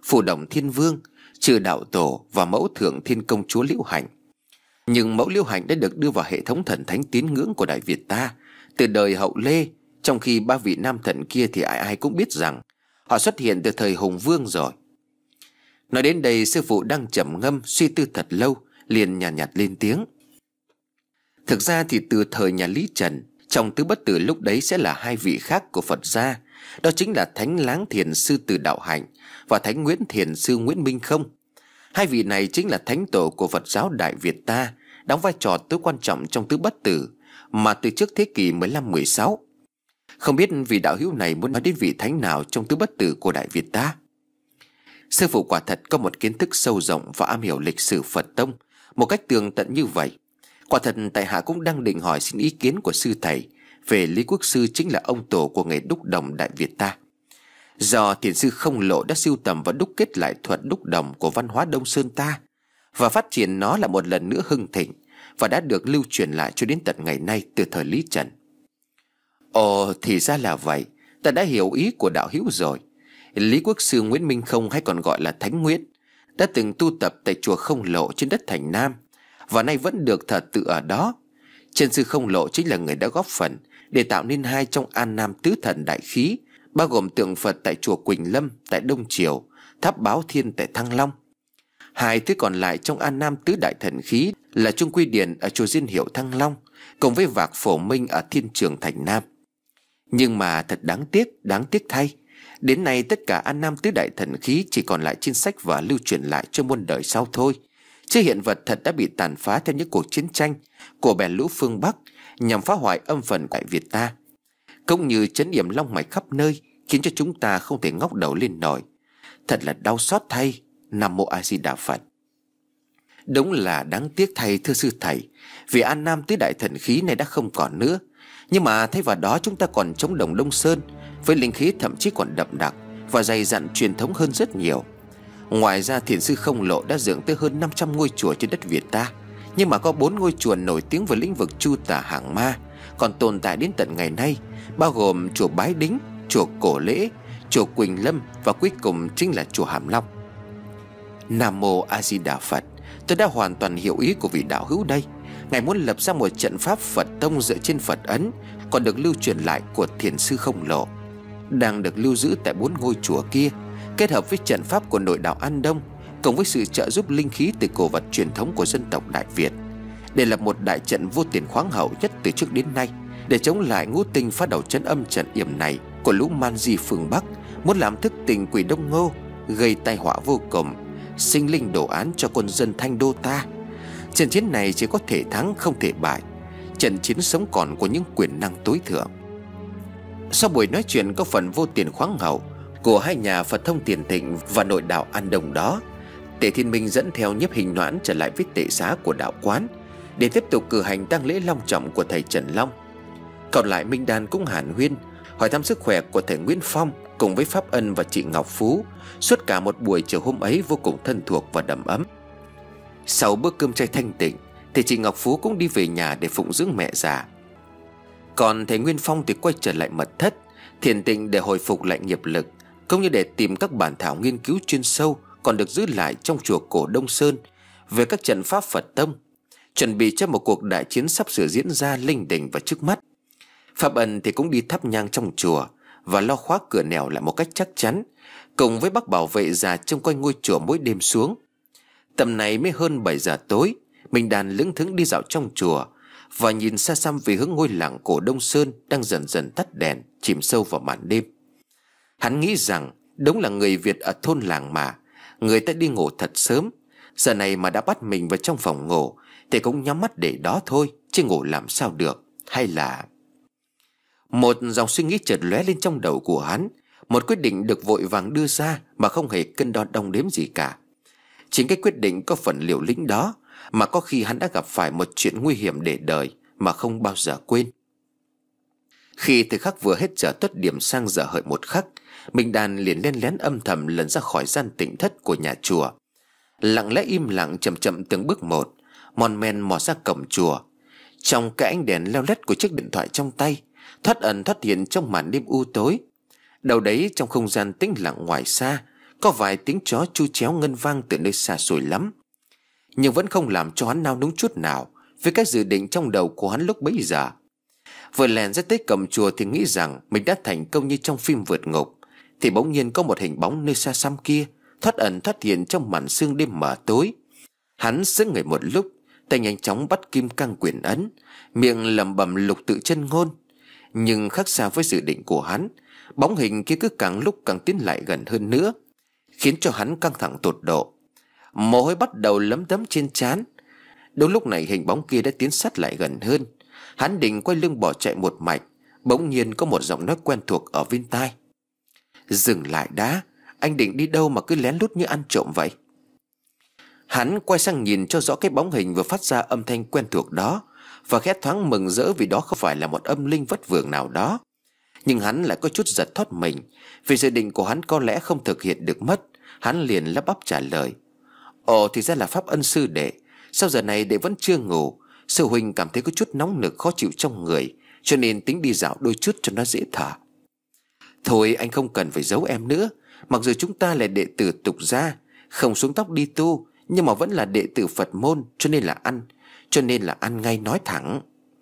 Phù Đồng Thiên Vương, Chư Đạo Tổ và Mẫu Thượng Thiên Công Chúa Liễu Hạnh. Nhưng Mẫu Liễu Hạnh đã được đưa vào hệ thống thần thánh tín ngưỡng của Đại Việt ta từ đời Hậu Lê, trong khi ba vị nam thần kia thì ai ai cũng biết rằng họ xuất hiện từ thời Hùng Vương rồi. Nói đến đây, sư phụ đang trầm ngâm suy tư thật lâu, liền nhàn nhạt, nhạt lên tiếng. Thực ra thì từ thời nhà Lý Trần, trong tứ bất tử lúc đấy sẽ là hai vị khác của Phật gia. Đó chính là Thánh Láng Thiền Sư Từ Đạo Hạnh và Thánh Nguyễn Thiền Sư Nguyễn Minh Không. Hai vị này chính là thánh tổ của Phật giáo Đại Việt ta, đóng vai trò tối quan trọng trong tứ bất tử mà từ trước thế kỷ mười lăm mười sáu. Không biết vị đạo hữu này muốn nói đến vị thánh nào trong tứ bất tử của Đại Việt ta? Sư phụ quả thật có một kiến thức sâu rộng và am hiểu lịch sử Phật tông một cách tường tận như vậy. Quả thật tại hạ cũng đang định hỏi xin ý kiến của sư thầy về Lý Quốc Sư, chính là ông tổ của nghề đúc đồng Đại Việt ta. Do thiền sư Không Lộ đã sưu tầm và đúc kết lại thuật đúc đồng của văn hóa Đông Sơn ta và phát triển nó là một lần nữa hưng thịnh và đã được lưu truyền lại cho đến tận ngày nay từ thời Lý Trần. Ồ, thì ra là vậy, ta đã hiểu ý của đạo hữu rồi. Lý Quốc Sư Nguyễn Minh Không, hay còn gọi là Thánh Nguyễn, đã từng tu tập tại chùa Không Lộ trên đất Thành Nam và nay vẫn được thờ tự ở đó. Chân sư Không Lộ chính là người đã góp phần để tạo nên hai trong An Nam tứ thần đại khí, bao gồm tượng Phật tại chùa Quỳnh Lâm tại Đông Triều, tháp Báo Thiên tại Thăng Long. Hai thứ còn lại trong An Nam tứ đại thần khí là Trung Quy Điển ở chùa Diên Hiệu Thăng Long, cùng với Vạc Phổ Minh ở Thiên Trường Thành Nam. Nhưng mà thật đáng tiếc, đáng tiếc thay, đến nay tất cả An Nam tứ đại thần khí chỉ còn lại trên sách và lưu truyền lại cho muôn đời sau thôi. Chứ hiện vật thật đã bị tàn phá theo những cuộc chiến tranh của bè lũ phương Bắc nhằm phá hoại âm phần Đại Việt ta, cũng như trấn yểm long mạch khắp nơi, khiến cho chúng ta không thể ngóc đầu lên nổi. Thật là đau xót thay. Nam Mô A Di Đà Phật. Đúng là đáng tiếc thay thưa sư thầy, vì An Nam tứ đại thần khí này đã không còn nữa. Nhưng mà thay vào đó chúng ta còn chống đồng Đông Sơn với linh khí thậm chí còn đậm đặc và dày dặn truyền thống hơn rất nhiều. Ngoài ra thiền sư Không Lộ đã dựng tới hơn năm trăm ngôi chùa trên đất Việt ta, nhưng mà có bốn ngôi chùa nổi tiếng về lĩnh vực chu tả hàng ma còn tồn tại đến tận ngày nay, bao gồm chùa Bái Đính, chùa Cổ Lễ, chùa Quỳnh Lâm và cuối cùng chính là chùa Hàm Long. Nam Mô A Di Đà Phật. Tôi đã hoàn toàn hiểu ý của vị đạo hữu đây. Ngài muốn lập ra một trận pháp Phật tông dựa trên Phật ấn còn được lưu truyền lại của thiền sư Không Lộ, đang được lưu giữ tại bốn ngôi chùa kia, kết hợp với trận pháp của nội đạo An Đông, cùng với sự trợ giúp linh khí từ cổ vật truyền thống của dân tộc Đại Việt, để lập một đại trận vô tiền khoáng hậu nhất từ trước đến nay, để chống lại ngũ tinh phát đầu trấn âm trận yểm này của lũ man di phương Bắc, muốn làm thức tỉnh quỷ Đông Ngô, gây tai họa vô cùng, sinh linh đồ án cho quân dân Thanh Đô ta. Trận chiến này chỉ có thể thắng không thể bại, trận chiến sống còn của những quyền năng tối thượng. Sau buổi nói chuyện có phần vô tiền khoáng hậu của hai nhà Phật thông Tiền Thịnh và nội đạo An Đông đó, Tề Thiên Minh dẫn theo Nhiếp Hình Noãn trở lại với tệ xá của đạo quán để tiếp tục cử hành tang lễ long trọng của thầy Trần Long. Còn lại Minh Đan cũng hàn huyên hỏi thăm sức khỏe của thầy Nguyễn Phong cùng với Pháp Ân và chị Ngọc Phú suốt cả một buổi chiều hôm ấy vô cùng thân thuộc và đầm ấm. Sau bữa cơm chay thanh tịnh thì chị Ngọc Phú cũng đi về nhà để phụng dưỡng mẹ già. Còn thầy Nguyên Phong thì quay trở lại mật thất thiền tịnh để hồi phục lại nghiệp lực, cũng như để tìm các bản thảo nghiên cứu chuyên sâu còn được giữ lại trong chùa cổ Đông Sơn về các trận pháp Phật tông, chuẩn bị cho một cuộc đại chiến sắp sửa diễn ra linh đình và trước mắt. Pháp Ân thì cũng đi thắp nhang trong chùa và lo khóa cửa nẻo lại một cách chắc chắn, cùng với bác bảo vệ già trông quanh ngôi chùa mỗi đêm xuống. Tầm này mới hơn bảy giờ tối, Minh Đàn lững thững đi dạo trong chùa và nhìn xa xăm về hướng ngôi làng cổ Đông Sơn đang dần dần tắt đèn, chìm sâu vào màn đêm. Hắn nghĩ rằng đúng là người Việt ở thôn làng mà, người ta đi ngủ thật sớm, giờ này mà đã bắt mình vào trong phòng ngủ thì cũng nhắm mắt để đó thôi, chứ ngủ làm sao được. Hay là... Một dòng suy nghĩ chợt lóe lên trong đầu của hắn, một quyết định được vội vàng đưa ra mà không hề cân đo đong đếm gì cả. Chính cái quyết định có phần liều lĩnh đó mà có khi hắn đã gặp phải một chuyện nguy hiểm để đời mà không bao giờ quên. Khi thời khắc vừa hết giờ tuất điểm sang giờ hợi một khắc, Minh Đàn liền len lén âm thầm lần ra khỏi gian tịnh thất của nhà chùa, lặng lẽ im lặng chậm chậm từng bước một, mòn men mò ra cổng chùa. Trong cái ánh đèn leo lét của chiếc điện thoại trong tay, thoát ẩn thoát hiện trong màn đêm u tối, đâu đấy trong không gian tĩnh lặng ngoài xa Có vài tiếng chó chu chéo ngân vang từ nơi xa xôi lắm, nhưng vẫn không làm cho hắn nao núng chút nào với các dự định trong đầu của hắn lúc bấy giờ. Vừa lèn ra tới cổng chùa thì nghĩ rằng mình đã thành công như trong phim vượt ngục, thì bỗng nhiên có một hình bóng nơi xa xăm kia thoát ẩn thoát hiện trong màn sương đêm mờ tối. Hắn sững người một lúc, tay nhanh chóng bắt kim cang quyền ấn, miệng lẩm bẩm lục tự chân ngôn. Nhưng khác xa với dự định của hắn, bóng hình kia cứ càng lúc càng tiến lại gần hơn nữa, khiến cho hắn căng thẳng tột độ. Mồ hôi bắt đầu lấm tấm trên trán. Đúng lúc này hình bóng kia đã tiến sát lại gần hơn. Hắn định quay lưng bỏ chạy một mạch, bỗng nhiên có một giọng nói quen thuộc ở bên tai: "Dừng lại đã, anh định đi đâu mà cứ lén lút như ăn trộm vậy?" Hắn quay sang nhìn cho rõ cái bóng hình vừa phát ra âm thanh quen thuộc đó, và khẽ thoáng mừng rỡ vì đó không phải là một âm linh vất vưởng nào đó. Nhưng hắn lại có chút giật thót mình, vì dự định của hắn có lẽ không thực hiện được mất. Hắn liền lắp bắp trả lời: "Ồ, thì ra là Pháp Ân sư đệ. Sao giờ này đệ vẫn chưa ngủ? Sư huynh cảm thấy có chút nóng nực khó chịu trong người, cho nên tính đi dạo đôi chút cho nó dễ thở." "Thôi anh không cần phải giấu em nữa. Mặc dù chúng ta là đệ tử tục gia, không xuống tóc đi tu, nhưng mà vẫn là đệ tử Phật môn, cho nên là ăn Cho nên là ăn ngay nói thẳng."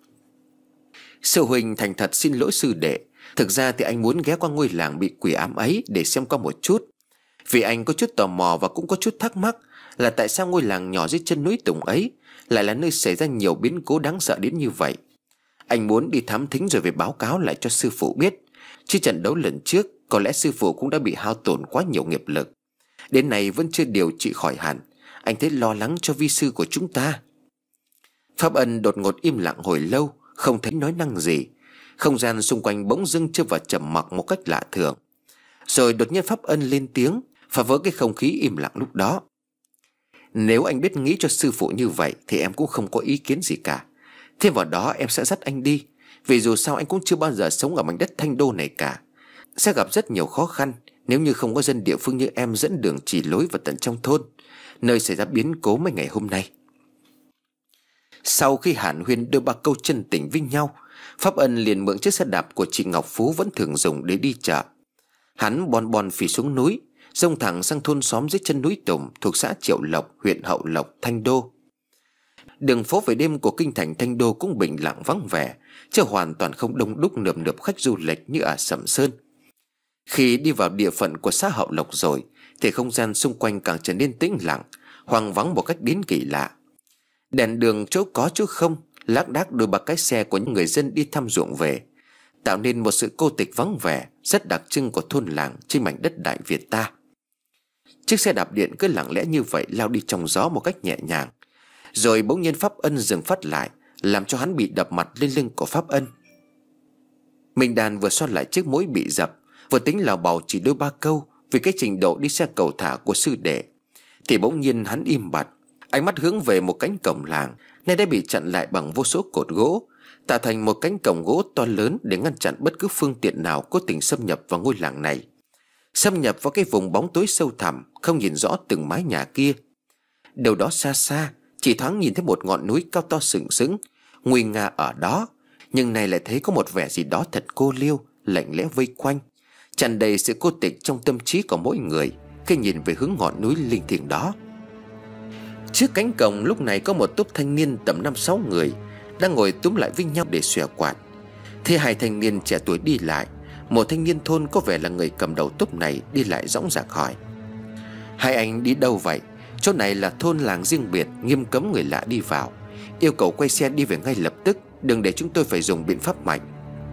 "Sư huynh thành thật xin lỗi sư đệ. Thực ra thì anh muốn ghé qua ngôi làng bị quỷ ám ấy để xem qua một chút. Vì anh có chút tò mò và cũng có chút thắc mắc là tại sao ngôi làng nhỏ dưới chân núi Tùng ấy lại là nơi xảy ra nhiều biến cố đáng sợ đến như vậy. Anh muốn đi thám thính rồi về báo cáo lại cho sư phụ biết. Chứ trận đấu lần trước có lẽ sư phụ cũng đã bị hao tổn quá nhiều nghiệp lực, đến nay vẫn chưa điều trị khỏi hẳn. Anh thấy lo lắng cho vi sư của chúng ta." Pháp Ân đột ngột im lặng hồi lâu, không thấy nói năng gì. Không gian xung quanh bỗng dưng chìm vào trầm mặc một cách lạ thường. Rồi đột nhiên Pháp Ân lên tiếng, phá vỡ cái không khí im lặng lúc đó: "Nếu anh biết nghĩ cho sư phụ như vậy thì em cũng không có ý kiến gì cả. Thêm vào đó em sẽ dắt anh đi, vì dù sao anh cũng chưa bao giờ sống ở mảnh đất Thanh Đô này cả. Sẽ gặp rất nhiều khó khăn nếu như không có dân địa phương như em dẫn đường chỉ lối vào tận trong thôn, nơi xảy ra biến cố mấy ngày hôm nay." Sau khi hàn huyên đôi ba câu chân tình với nhau, Pháp Ân liền mượn chiếc xe đạp của chị Ngọc Phú vẫn thường dùng để đi chợ. Hắn bon bon phì xuống núi, xông thẳng sang thôn xóm dưới chân núi Tùng thuộc xã Triệu Lộc, huyện Hậu Lộc, Thanh Đô. Đường phố về đêm của kinh thành Thanh Đô cũng bình lặng vắng vẻ, chứ hoàn toàn không đông đúc nườm nượp khách du lịch như ở Sầm Sơn. Khi đi vào địa phận của xã Hậu Lộc rồi thì không gian xung quanh càng trở nên tĩnh lặng, hoang vắng một cách đến kỳ lạ. Đèn đường chỗ có chỗ không, lác đác đôi ba cái xe của những người dân đi thăm ruộng về, tạo nên một sự cô tịch vắng vẻ rất đặc trưng của thôn làng trên mảnh đất Đại Việt ta. Chiếc xe đạp điện cứ lặng lẽ như vậy lao đi trong gió một cách nhẹ nhàng. Rồi bỗng nhiên Pháp Ân dừng phát lại, làm cho hắn bị đập mặt lên lưng của Pháp Ân. Minh Đàn vừa xoa lại chiếc mũi bị dập, vừa tính lào bào chỉ đôi ba câu vì cái trình độ đi xe cầu thả của sư đệ, thì bỗng nhiên hắn im bặt, ánh mắt hướng về một cánh cổng làng nay đã bị chặn lại bằng vô số cột gỗ, tạo thành một cánh cổng gỗ to lớn để ngăn chặn bất cứ phương tiện nào cố tình xâm nhập vào ngôi làng này, xâm nhập vào cái vùng bóng tối sâu thẳm không nhìn rõ từng mái nhà kia. Đâu đó xa xa chỉ thoáng nhìn thấy một ngọn núi cao to sừng sững nguy nga ở đó, nhưng này lại thấy có một vẻ gì đó thật cô liêu, lạnh lẽo vây quanh, tràn đầy sự cô tịch trong tâm trí của mỗi người khi nhìn về hướng ngọn núi linh thiêng đó. Trước cánh cổng lúc này có một tốp thanh niên tầm năm sáu người đang ngồi túm lại với nhau để xòe quạt. Thế hai thanh niên trẻ tuổi đi lại, một thanh niên thôn có vẻ là người cầm đầu tốp này đi lại dõng dạc hỏi: "Hai anh đi đâu vậy? Chỗ này là thôn làng riêng biệt, nghiêm cấm người lạ đi vào, yêu cầu quay xe đi về ngay lập tức, đừng để chúng tôi phải dùng biện pháp mạnh."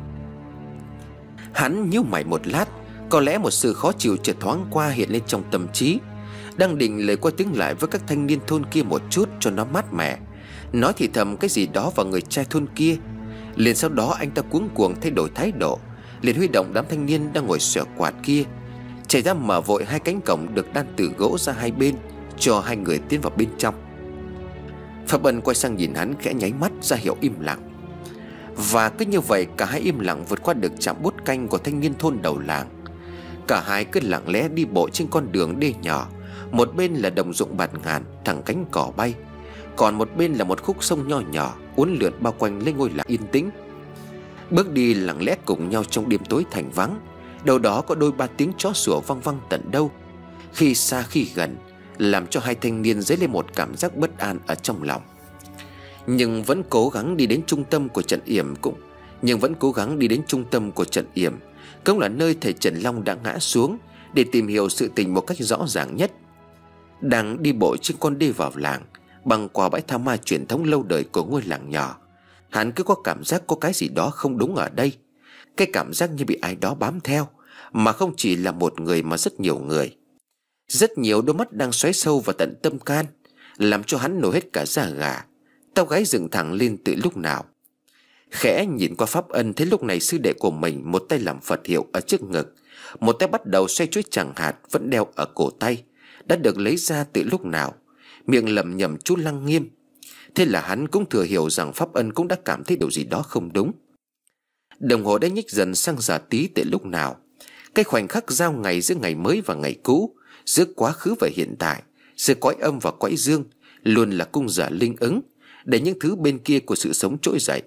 Hắn nhíu mày một lát, có lẽ một sự khó chịu chợt thoáng qua hiện lên trong tâm trí. Đang định lời qua tiếng lại với các thanh niên thôn kia một chút cho nó mát mẻ, nói thì thầm cái gì đó vào người trai thôn kia. Liền sau đó anh ta cuống cuồng thay đổi thái độ, liền huy động đám thanh niên đang ngồi xòe quạt kia, chạy ra mở vội hai cánh cổng được đan từ gỗ ra hai bên, cho hai người tiến vào bên trong. Pháp Ân quay sang nhìn hắn khẽ nháy mắt ra hiệu im lặng. Và cứ như vậy cả hai im lặng vượt qua được trạm bút canh của thanh niên thôn đầu làng. Cả hai cứ lặng lẽ đi bộ trên con đường đê nhỏ, một bên là đồng ruộng bạt ngàn thẳng cánh cỏ bay, còn một bên là một khúc sông nho nhỏ uốn lượn bao quanh lấy ngôi làng yên tĩnh. Bước đi lặng lẽ cùng nhau trong đêm tối thành vắng, đâu đó có đôi ba tiếng chó sủa vang vang tận đâu. khi xa khi gần, làm cho hai thanh niên dấy lên một cảm giác bất an ở trong lòng. Nhưng vẫn cố gắng đi đến trung tâm của trận yểm cũng Nhưng vẫn cố gắng đi đến trung tâm của trận yểm cũng là nơi thầy Trần Long đã ngã xuống, để tìm hiểu sự tình một cách rõ ràng nhất. Đang đi bộ trên con đê vào làng, băng qua bãi tha ma truyền thống lâu đời của ngôi làng nhỏ, hắn cứ có cảm giác có cái gì đó không đúng ở đây. Cái cảm giác như bị ai đó bám theo, mà không chỉ là một người mà rất nhiều người. Rất nhiều đôi mắt đang xoáy sâu vào tận tâm can, làm cho hắn nổi hết cả da gà, tóc gáy dựng thẳng lên từ lúc nào. Khẽ nhìn qua Pháp Ân, thấy lúc này sư đệ của mình một tay làm Phật hiệu ở trước ngực, một tay bắt đầu xoay chuỗi chẳng hạt vẫn đeo ở cổ tay, đã được lấy ra từ lúc nào, miệng lẩm nhẩm chú Lăng Nghiêm. Thế là hắn cũng thừa hiểu rằng Pháp Ân cũng đã cảm thấy điều gì đó không đúng. Đồng hồ đã nhích dần sang giờ tí từ lúc nào. Cái khoảnh khắc giao ngày giữa ngày mới và ngày cũ, giữa quá khứ và hiện tại, giữa cõi âm và cõi dương, luôn là cung giờ linh ứng để những thứ bên kia của sự sống trỗi dậy.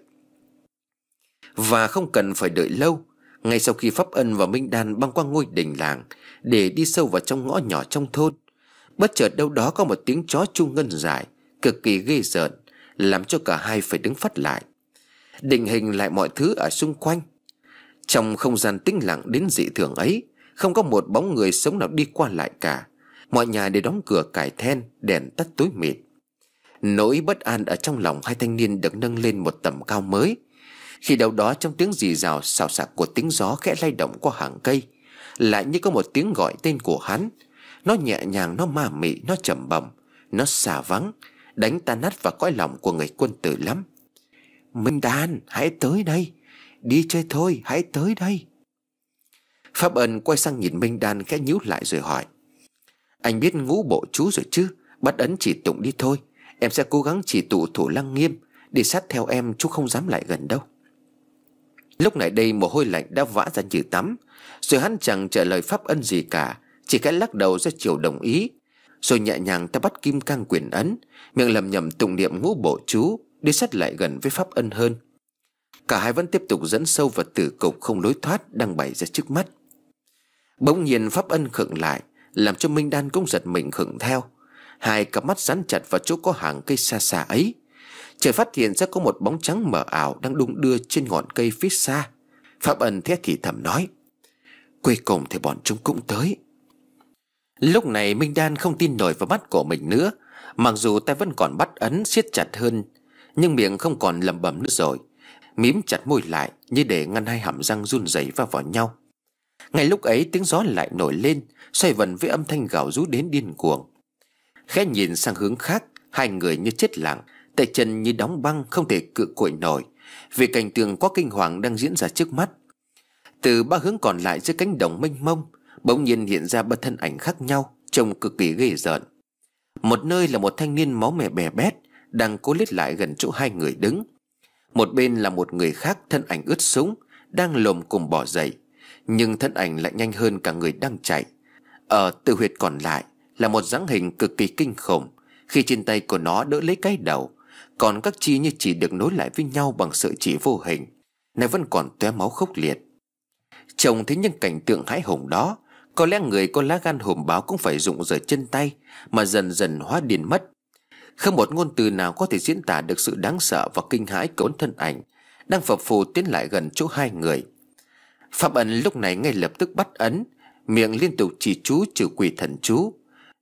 Và không cần phải đợi lâu, ngay sau khi Pháp Ân và Minh Đan băng qua ngôi đình làng để đi sâu vào trong ngõ nhỏ trong thôn, bất chợt đâu đó có một tiếng chó chu ngân dài, cực kỳ ghê rợn, làm cho cả hai phải đứng phắt lại, định hình lại mọi thứ ở xung quanh. Trong không gian tĩnh lặng đến dị thường ấy, không có một bóng người sống nào đi qua lại cả. Mọi nhà đều đóng cửa cài then, đèn tắt tối mịt. Nỗi bất an ở trong lòng hai thanh niên được nâng lên một tầm cao mới, khi đâu đó trong tiếng rì rào xào xạc của tiếng gió khẽ lay động qua hàng cây, lại như có một tiếng gọi tên của hắn. Nó nhẹ nhàng, nó ma mị, nó trầm bổng, nó xa vắng, đánh tan nát vào cõi lòng của người quân tử lắm. Minh Đan, hãy tới đây, đi chơi thôi, hãy tới đây. Pháp Ân quay sang nhìn Minh Đan khẽ nhíu lại rồi hỏi: Anh biết ngũ bộ chú rồi chứ? Bắt ấn chỉ tụng đi thôi, em sẽ cố gắng chỉ tụ thủ Lăng Nghiêm, đi sát theo em, chú không dám lại gần đâu. Lúc này đây mồ hôi lạnh đã vã ra như tắm, rồi hắn chẳng trả lời Pháp Ân gì cả, chỉ khẽ lắc đầu ra chiều đồng ý, rồi nhẹ nhàng ta bắt kim cang quyền ấn, miệng lẩm nhẩm tụng niệm ngũ bộ chú, đi sát lại gần với Pháp Ân hơn. Cả hai vẫn tiếp tục dẫn sâu vào tử cục không lối thoát đang bày ra trước mắt. Bỗng nhiên Pháp Ân khựng lại, làm cho Minh Đan cũng giật mình khựng theo. Hai cặp mắt dán chặt vào chỗ có hàng cây xa xa ấy. Trời phát hiện ra có một bóng trắng mờ ảo đang đung đưa trên ngọn cây phía xa. Pháp Ân thét thì thầm nói: Cuối cùng thì bọn chúng cũng tới. Lúc này Minh Đan không tin nổi vào mắt của mình nữa. Mặc dù tay vẫn còn bắt ấn siết chặt hơn, nhưng miệng không còn lẩm bẩm nữa rồi, mím chặt môi lại như để ngăn hai hàm răng run rẩy va vào nhau. Ngay lúc ấy tiếng gió lại nổi lên, xoay vần với âm thanh gào rú đến điên cuồng. Khẽ nhìn sang hướng khác, hai người như chết lặng, tay chân như đóng băng không thể cự cội nổi, vì cảnh tượng quá kinh hoàng đang diễn ra trước mắt. Từ ba hướng còn lại giữa cánh đồng mênh mông, bỗng nhiên hiện ra ba thân ảnh khác nhau, trông cực kỳ ghê rợn. Một nơi là một thanh niên máu me bè bét đang cố lết lại gần chỗ hai người đứng. Một bên là một người khác, thân ảnh ướt sũng, đang lồm cồm bò dậy, nhưng thân ảnh lại nhanh hơn cả người đang chạy. Ở tự huyệt còn lại là một dáng hình cực kỳ kinh khủng, khi trên tay của nó đỡ lấy cái đầu, còn các chi như chỉ được nối lại với nhau bằng sợi chỉ vô hình, này vẫn còn tóe máu khốc liệt. Trông thấy những cảnh tượng hãi hùng đó, có lẽ người có lá gan hùm báo cũng phải rụng rời chân tay mà dần dần hóa điên mất. Không một ngôn từ nào có thể diễn tả được sự đáng sợ và kinh hãi của thân ảnh đang phập phù tiến lại gần chỗ hai người. Pháp Ân lúc này ngay lập tức bắt ấn, miệng liên tục chỉ chú trừ quỷ thần chú.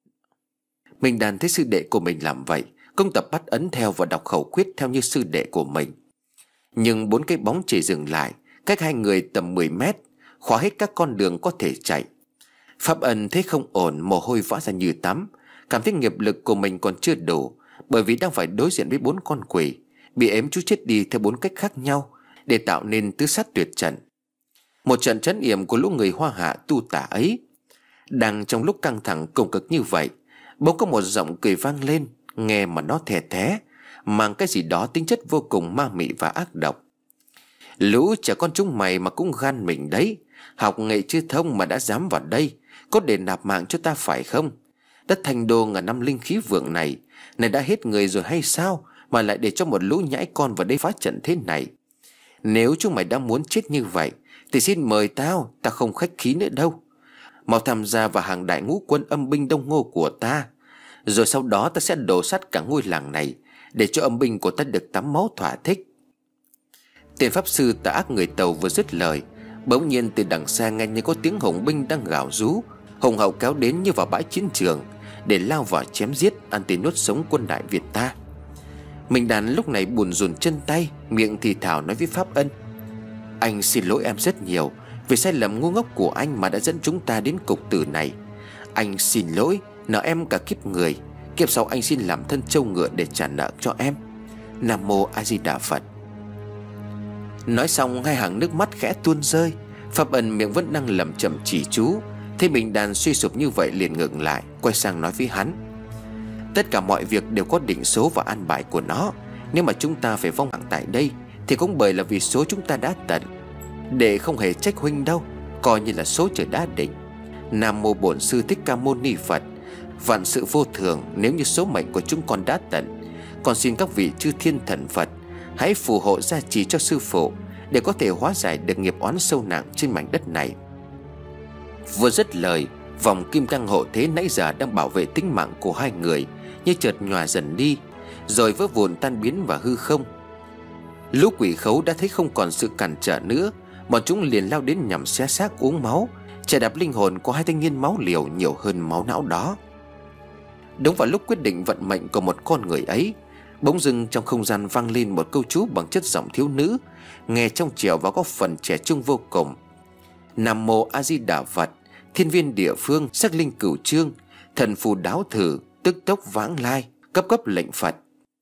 Minh Đan thấy sư đệ của mình làm vậy, cũng tập bắt ấn theo và đọc khẩu quyết theo như sư đệ của mình. Nhưng bốn cái bóng chỉ dừng lại cách hai người tầm mười mét, khóa hết các con đường có thể chạy. Pháp Ân thấy không ổn, mồ hôi vã ra như tắm, cảm thấy nghiệp lực của mình còn chưa đủ, bởi vì đang phải đối diện với bốn con quỷ bị ém chú chết đi theo bốn cách khác nhau để tạo nên tứ sát tuyệt trận, một trận trấn yểm của lũ người Hoa Hạ tu tả ấy. Đang trong lúc căng thẳng cùng cực như vậy, bỗng có một giọng cười vang lên, nghe mà nó thè thé, mang cái gì đó tính chất vô cùng ma mị và ác độc. Lũ trẻ con chúng mày mà cũng gan mình đấy, học nghệ chưa thông mà đã dám vào đây, có để nạp mạng cho ta phải không? Đất Thành Đô ngàn năm linh khí vượng này, này đã hết người rồi hay sao mà lại để cho một lũ nhãi con vào đây phá trận thế này? Nếu chúng mày đã muốn chết như vậy thì xin mời tao, ta không khách khí nữa đâu. Mau tham gia vào hàng đại ngũ quân âm binh Đông Ngô của ta. Rồi sau đó ta sẽ đổ sát cả ngôi làng này, để cho âm binh của ta được tắm máu thỏa thích. Tên pháp sư tà ác người Tàu vừa dứt lời, bỗng nhiên từ đằng xa nghe như có tiếng hùng binh đang gào rú, hùng hậu kéo đến như vào bãi chiến trường để lao vào chém giết, ăn tươi nuốt sống quân Đại Việt ta. Minh Đàn lúc này buồn rùn chân tay, miệng thì thào nói với Pháp Ân: Anh xin lỗi em rất nhiều vì sai lầm ngu ngốc của anh mà đã dẫn chúng ta đến cục tử này. Anh xin lỗi, nợ em cả kiếp người. Kiếp sau anh xin làm thân trâu ngựa để trả nợ cho em. Nam Mô A Di Đà Phật. Nói xong hai hàng nước mắt khẽ tuôn rơi. Pháp Ân miệng vẫn đang lẩm chẩm chỉ chú. Thế Minh Đàn suy sụp như vậy liền ngừng lại, quay sang nói với hắn: Tất cả mọi việc đều có định số và an bài của nó. Nếu mà chúng ta phải vong mạng tại đây thì cũng bởi là vì số chúng ta đã tận. Để không hề trách huynh đâu, coi như là số trời đã định. Nam Mô Bổn Sư Thích Ca Mâu Ni Phật. Vạn sự vô thường, nếu như số mệnh của chúng con đã tận, con xin các vị chư thiên thần Phật hãy phù hộ gia trì cho sư phụ, để có thể hóa giải được nghiệp oán sâu nặng trên mảnh đất này. Vừa dứt lời, vòng kim cang hộ thế nãy giờ đang bảo vệ tính mạng của hai người như chợt nhòa dần đi, rồi vỡ vụn tan biến vào hư không. Lũ quỷ khấu đã thấy không còn sự cản trở nữa, bọn chúng liền lao đến nhằm xé xác uống máu, chà đạp linh hồn của hai thanh niên máu liều nhiều hơn máu não đó. Đúng vào lúc quyết định vận mệnh của một con người ấy, bỗng dưng trong không gian vang lên một câu chú bằng chất giọng thiếu nữ, nghe trong trẻo và có phần trẻ trung vô cùng: Nam Mô A Di Đà Phật. Thiên viên địa phương, sắc linh cửu trương, thần phù đáo thử, tức tốc vãng lai, cấp cấp lệnh Phật.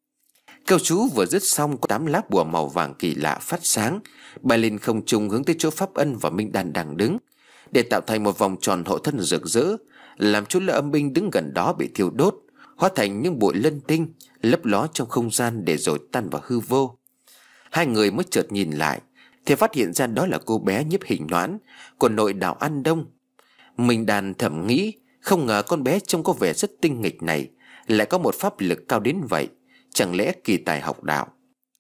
Câu chú vừa dứt xong, có tám lá bùa màu vàng kỳ lạ phát sáng, bay lên không trung hướng tới chỗ Pháp Ân và Minh Đàn đang đứng, để tạo thành một vòng tròn hộ thân rực rỡ, làm chỗ lỡ âm binh đứng gần đó bị thiêu đốt, hóa thành những bụi lân tinh lấp ló trong không gian để rồi tan vào hư vô. Hai người mới chợt nhìn lại thì phát hiện ra đó là cô bé Nhiếp Hình Noãn của nội đạo An Đông. Minh Đàn thầm nghĩ, không ngờ con bé trông có vẻ rất tinh nghịch này lại có một pháp lực cao đến vậy, chẳng lẽ kỳ tài học đạo.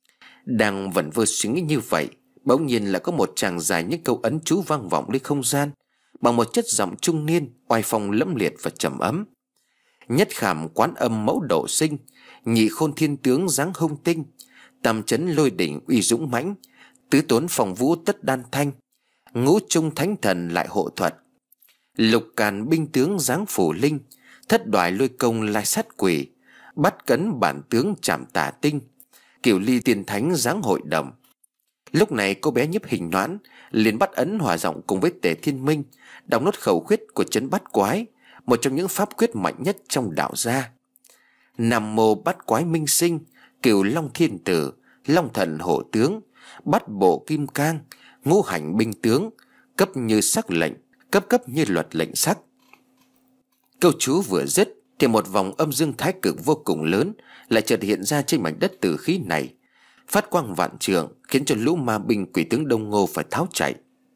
Đang vẩn vơ suy nghĩ như vậy, bỗng nhiên lại có một tràng dài những câu ấn chú vang vọng lên không gian bằng một chất giọng trung niên oai phong lẫm liệt và trầm ấm: Nhất khảm quán âm mẫu độ sinh, nhị khôn thiên tướng dáng hung tinh, tam chấn lôi đỉnh uy dũng mãnh, tứ tốn phòng vũ tất đan thanh, ngũ trung thánh thần lại hộ thuật, lục càn binh tướng dáng phủ linh, thất đoại lôi công lai sát quỷ, bắt cấn bản tướng chạm tà tinh, cửu ly tiền thánh dáng hội đồng. Lúc này cô bé Nhiếp Hình Noãn liền bắt ấn hòa giọng cùng với Tề Thiên Minh đọc nốt khẩu quyết của trấn Bát Quái, một trong những pháp quyết mạnh nhất trong đạo gia: Nam Mô Bát Quái Minh Sinh, Cửu Long Thiên Tử, Long Thần Hổ Tướng, Bát Bộ Kim Cang, Ngũ Hành Binh Tướng, cấp như sắc lệnh, cấp cấp như luật lệnh sắc. Câu chú vừa dứt thì một vòng âm dương thái cực vô cùng lớn lại chợt hiện ra trên mảnh đất tử khí này, phát quang vạn trượng, khiến cho lũ ma binh quỷ tướng Đông Ngô phải tháo chạy.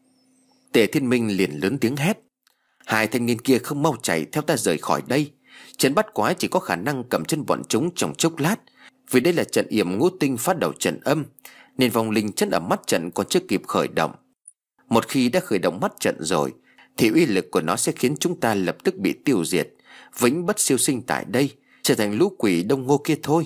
Tề Thiên Minh liền lớn tiếng hét: Hai thanh niên kia không mau chạy theo ta rời khỏi đây, trấn Bát Quái chỉ có khả năng cầm chân bọn chúng trong chốc lát, vì đây là trận yểm ngũ tinh phát đầu trận âm, nên vòng linh chân ở mắt trận còn chưa kịp khởi động. Một khi đã khởi động mắt trận rồi thì uy lực của nó sẽ khiến chúng ta lập tức bị tiêu diệt, vĩnh bất siêu sinh tại đây, trở thành lũ quỷ Đông Ngô kia thôi.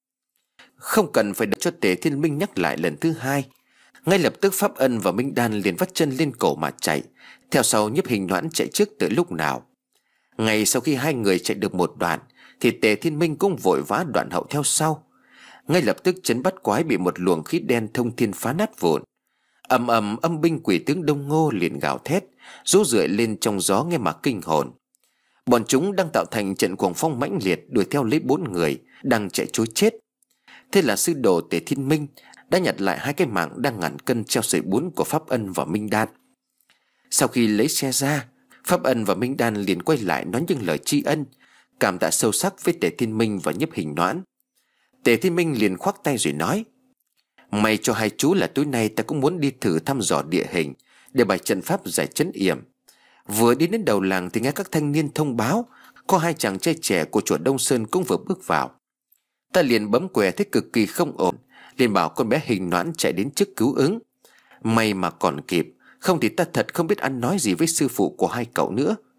Không cần phải đợi cho Tề Thiên Minh nhắc lại lần thứ hai, ngay lập tức Pháp Ân và Minh Đan liền vắt chân lên cổ mà chạy, theo sau Nhiếp Hình Noãn chạy trước từ lúc nào. Ngay sau khi hai người chạy được một đoạn thì Tề Thiên Minh cũng vội vã đoạn hậu theo sau. Ngay lập tức trấn Bát Quái bị một luồng khí đen thông thiên phá nát vụn. Ầm ầm, âm binh quỷ tướng Đông Ngô liền gào thét, rú rượi lên trong gió nghe mà kinh hồn. Bọn chúng đang tạo thành trận cuồng phong mãnh liệt đuổi theo lấy bốn người đang chạy trối chết. Thế là sư đồ Tề Thiên Minh đã nhặt lại hai cái mạng đang ngàn cân treo sợi bún của Pháp Ân và Minh Đan. Sau khi lấy xe ra, Pháp Ân và Minh Đan liền quay lại nói những lời tri ân, cảm tạ sâu sắc với Tề Thiên Minh và Nhiếp Hình Noãn. Tề Thiên Minh liền khoác tay rồi nói: May cho hai chú là tối nay ta cũng muốn đi thử thăm dò địa hình để bày trận pháp giải trấn yểm. Vừa đi đến đầu làng thì nghe các thanh niên thông báo có hai chàng trai trẻ của chùa Đông Sơn cũng vừa bước vào. Ta liền bấm què thấy cực kỳ không ổn, liền bảo con bé Hình Noãn chạy đến trước cứu ứng. May mà còn kịp, không thì ta thật không biết ăn nói gì với sư phụ của hai cậu nữa.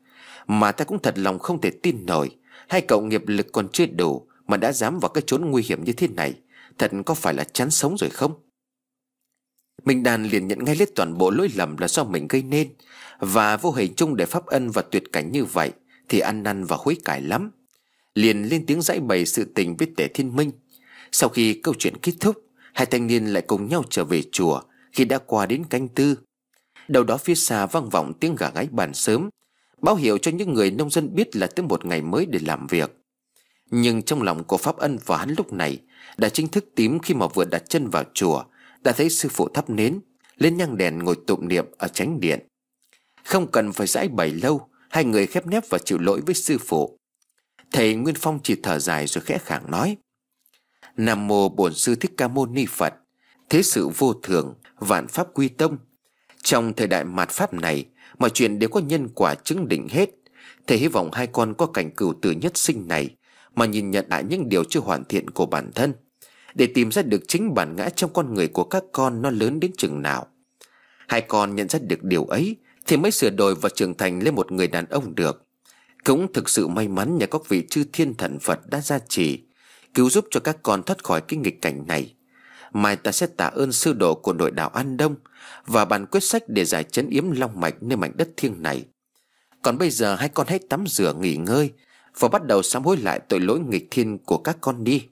Mà ta cũng thật lòng không thể tin nổi, hai cậu nghiệp lực còn chưa đủ mà đã dám vào cái chốn nguy hiểm như thế này. Thật có phải là chán sống rồi không? Minh Đàn liền nhận ngay lấy toàn bộ lỗi lầm là do mình gây nên, và vô hình chung để Pháp Ân và tuyệt cảnh như vậy thì ăn năn và hối cải lắm. Liền lên tiếng giải bày sự tình với Tề Thiên Minh. Sau khi câu chuyện kết thúc, hai thanh niên lại cùng nhau trở về chùa. Khi đã qua đến canh tư, đâu đó phía xa vang vọng tiếng gà gáy bàn sớm, báo hiệu cho những người nông dân biết là tới một ngày mới để làm việc. Nhưng trong lòng của Pháp Ân và hắn lúc này đã chính thức tím khi mà vừa đặt chân vào chùa đã thấy sư phụ thắp nến, lên nhang đèn ngồi tụng niệm ở chánh điện. Không cần phải giải bày lâu, hai người khép nép và chịu lỗi với sư phụ. Thầy Nguyên Phong chỉ thở dài rồi khẽ khàng nói: Nam mô Bổn Sư Thích Ca Mâu Ni Phật. Thế sự vô thường, vạn pháp quy tông. Trong thời đại mạt pháp này, mọi chuyện đều có nhân quả chứng định hết. Thầy hy vọng hai con có cảnh cửu tử nhất sinh này mà nhìn nhận lại những điều chưa hoàn thiện của bản thân, để tìm ra được chính bản ngã trong con người của các con nó lớn đến chừng nào. Hai con nhận ra được điều ấy thì mới sửa đổi và trưởng thành lên một người đàn ông được. Cũng thực sự may mắn nhờ các vị chư thiên thần Phật đã gia trì, cứu giúp cho các con thoát khỏi cái nghịch cảnh này. Mai ta sẽ tạ ơn sư đồ của nội đạo An Đông và bàn quyết sách để giải trấn yếm long mạch nơi mảnh đất thiêng này. Còn bây giờ hai con hãy tắm rửa nghỉ ngơi và bắt đầu sám hối lại tội lỗi nghịch thiên của các con đi.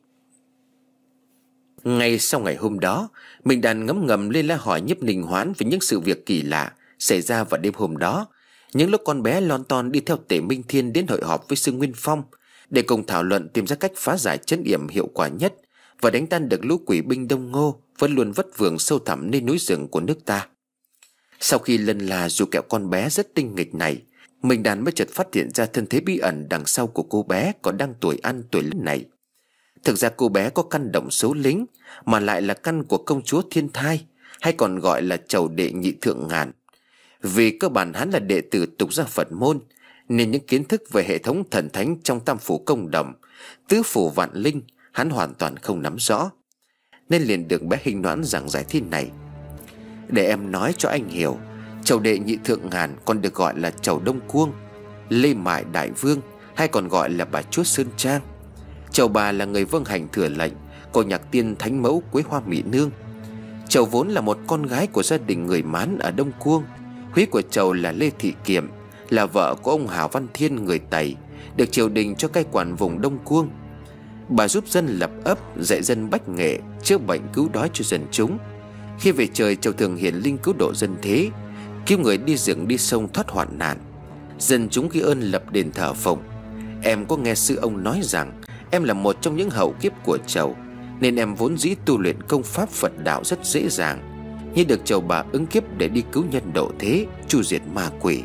Ngay sau ngày hôm đó, Minh Đàn ngấm ngầm lên la hỏi Nhiếp Ninh Hoán về những sự việc kỳ lạ xảy ra vào đêm hôm đó. Những lúc con bé lon ton đi theo Tề Minh Thiên đến hội họp với sư Nguyên Phong để cùng thảo luận tìm ra cách phá giải trấn yểm hiệu quả nhất và đánh tan được lũ quỷ binh Đông Ngô vẫn luôn vất vưởng sâu thẳm nơi núi rừng của nước ta. Sau khi lân là dù kẹo con bé rất tinh nghịch này, Minh Đàn mới chợt phát hiện ra thân thế bí ẩn đằng sau của cô bé còn đang tuổi ăn tuổi lớn này. Thực ra cô bé có căn động số lính, mà lại là căn của công chúa Thiên Thai, hay còn gọi là Chầu Đệ Nhị Thượng Ngàn. Vì cơ bản hắn là đệ tử tục gia Phật môn, nên những kiến thức về hệ thống thần thánh trong tam phủ công đồng, tứ phủ vạn linh hắn hoàn toàn không nắm rõ. Nên liền được bé Hình Noãn giảng giải thế này: Để em nói cho anh hiểu, Chầu Đệ Nhị Thượng Ngàn còn được gọi là Chầu Đông Cuông, Lê Mại Đại Vương, hay còn gọi là bà chúa Sơn Trang. Chầu bà là người vâng hành thừa lệnh của nhạc tiên thánh mẫu Quế Hoa Mỹ Nương. Chầu vốn là một con gái của gia đình người Mán ở Đông Cuông. Húy của chầu là Lê Thị Kiệm, là vợ của ông Hào Văn Thiên người Tày, được triều đình cho cai quản vùng Đông Cuông. Bà giúp dân lập ấp, dạy dân bách nghệ, chữa bệnh cứu đói cho dân chúng. Khi về trời, chầu thường hiển linh cứu độ dân thế, cứu người đi rừng đi sông thoát hoạn nạn. Dân chúng ghi ơn lập đền thờ phụng. Em có nghe sư ông nói rằng em là một trong những hậu kiếp của chầu, nên em vốn dĩ tu luyện công pháp Phật đạo rất dễ dàng, như được chầu bà ứng kiếp để đi cứu nhân độ thế, tru diệt ma quỷ.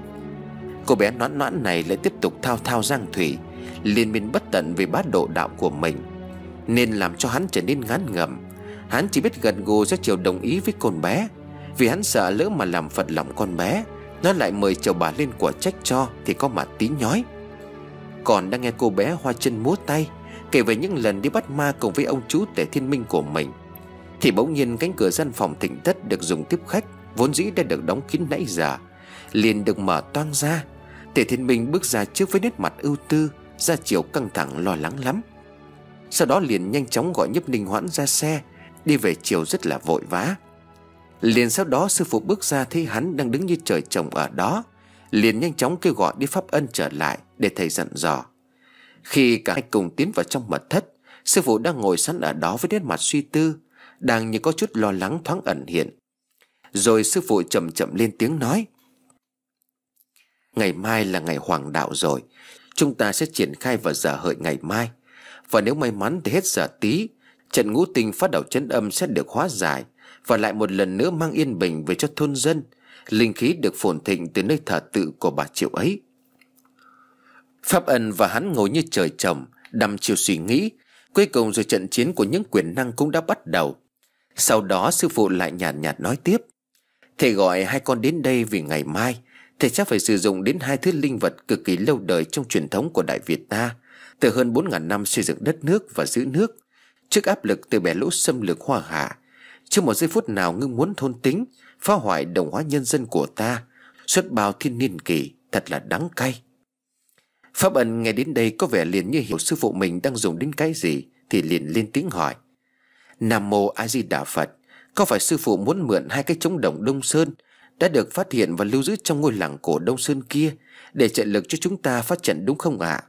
Cô bé Noãn Noãn này lại tiếp tục thao thao giang thủy, liên miên bất tận về bá độ đạo của mình, nên làm cho hắn trở nên ngán ngẩm. Hắn chỉ biết gật gù cho chầu đồng ý với con bé, vì hắn sợ lỡ mà làm phật lòng con bé, nó lại mời chầu bà lên quả trách cho thì có mà tí nhói. Còn đang nghe cô bé hoa chân múa tay kể về những lần đi bắt ma cùng với ông chú Tề Thiên Minh của mình, thì bỗng nhiên cánh cửa gian phòng thịnh thất được dùng tiếp khách vốn dĩ đã được đóng kín nãy giờ liền được mở toang ra. Tề Thiên Minh bước ra trước với nét mặt ưu tư, ra chiều căng thẳng lo lắng lắm. Sau đó liền nhanh chóng gọi Nhiếp Ninh Hoãn ra xe đi về chiều rất là vội vã. Liền sau đó sư phụ bước ra thấy hắn đang đứng như trời trồng ở đó, liền nhanh chóng kêu gọi đi Pháp Ân trở lại để thầy dặn dò. Khi cả hai cùng tiến vào trong mật thất, sư phụ đang ngồi sẵn ở đó với nét mặt suy tư, đang như có chút lo lắng thoáng ẩn hiện. Rồi sư phụ chậm chậm lên tiếng nói: Ngày mai là ngày hoàng đạo rồi, chúng ta sẽ triển khai vào giờ hợi ngày mai. Và nếu may mắn thì hết giờ tí, trận ngũ tinh phát đầu chấn âm sẽ được hóa giải, và lại một lần nữa mang yên bình về cho thôn dân, linh khí được phồn thịnh từ nơi thờ tự của bà Triệu ấy. Pháp Ân và hắn ngồi như trời trồng, đăm chiều suy nghĩ. Cuối cùng rồi trận chiến của những quyền năng cũng đã bắt đầu. Sau đó sư phụ lại nhàn nhạt, nhạt nói tiếp: Thầy gọi hai con đến đây vì ngày mai thầy chắc phải sử dụng đến hai thứ linh vật cực kỳ lâu đời trong truyền thống của Đại Việt ta, từ hơn bốn ngàn năm xây dựng đất nước và giữ nước trước áp lực từ bè lũ xâm lược Hoa Hạ. Chưa một giây phút nào ngưng muốn thôn tính, phá hoại đồng hóa nhân dân của ta suốt bao thiên niên kỷ, thật là đắng cay. Pháp Ân nghe đến đây có vẻ liền như hiểu sư phụ mình đang dùng đến cái gì, thì liền lên tiếng hỏi: Nam Mô A Di Đà Phật, có phải sư phụ muốn mượn hai cái trống đồng Đông Sơn đã được phát hiện và lưu giữ trong ngôi làng cổ Đông Sơn kia để trợ lực cho chúng ta phát trận đúng không ạ?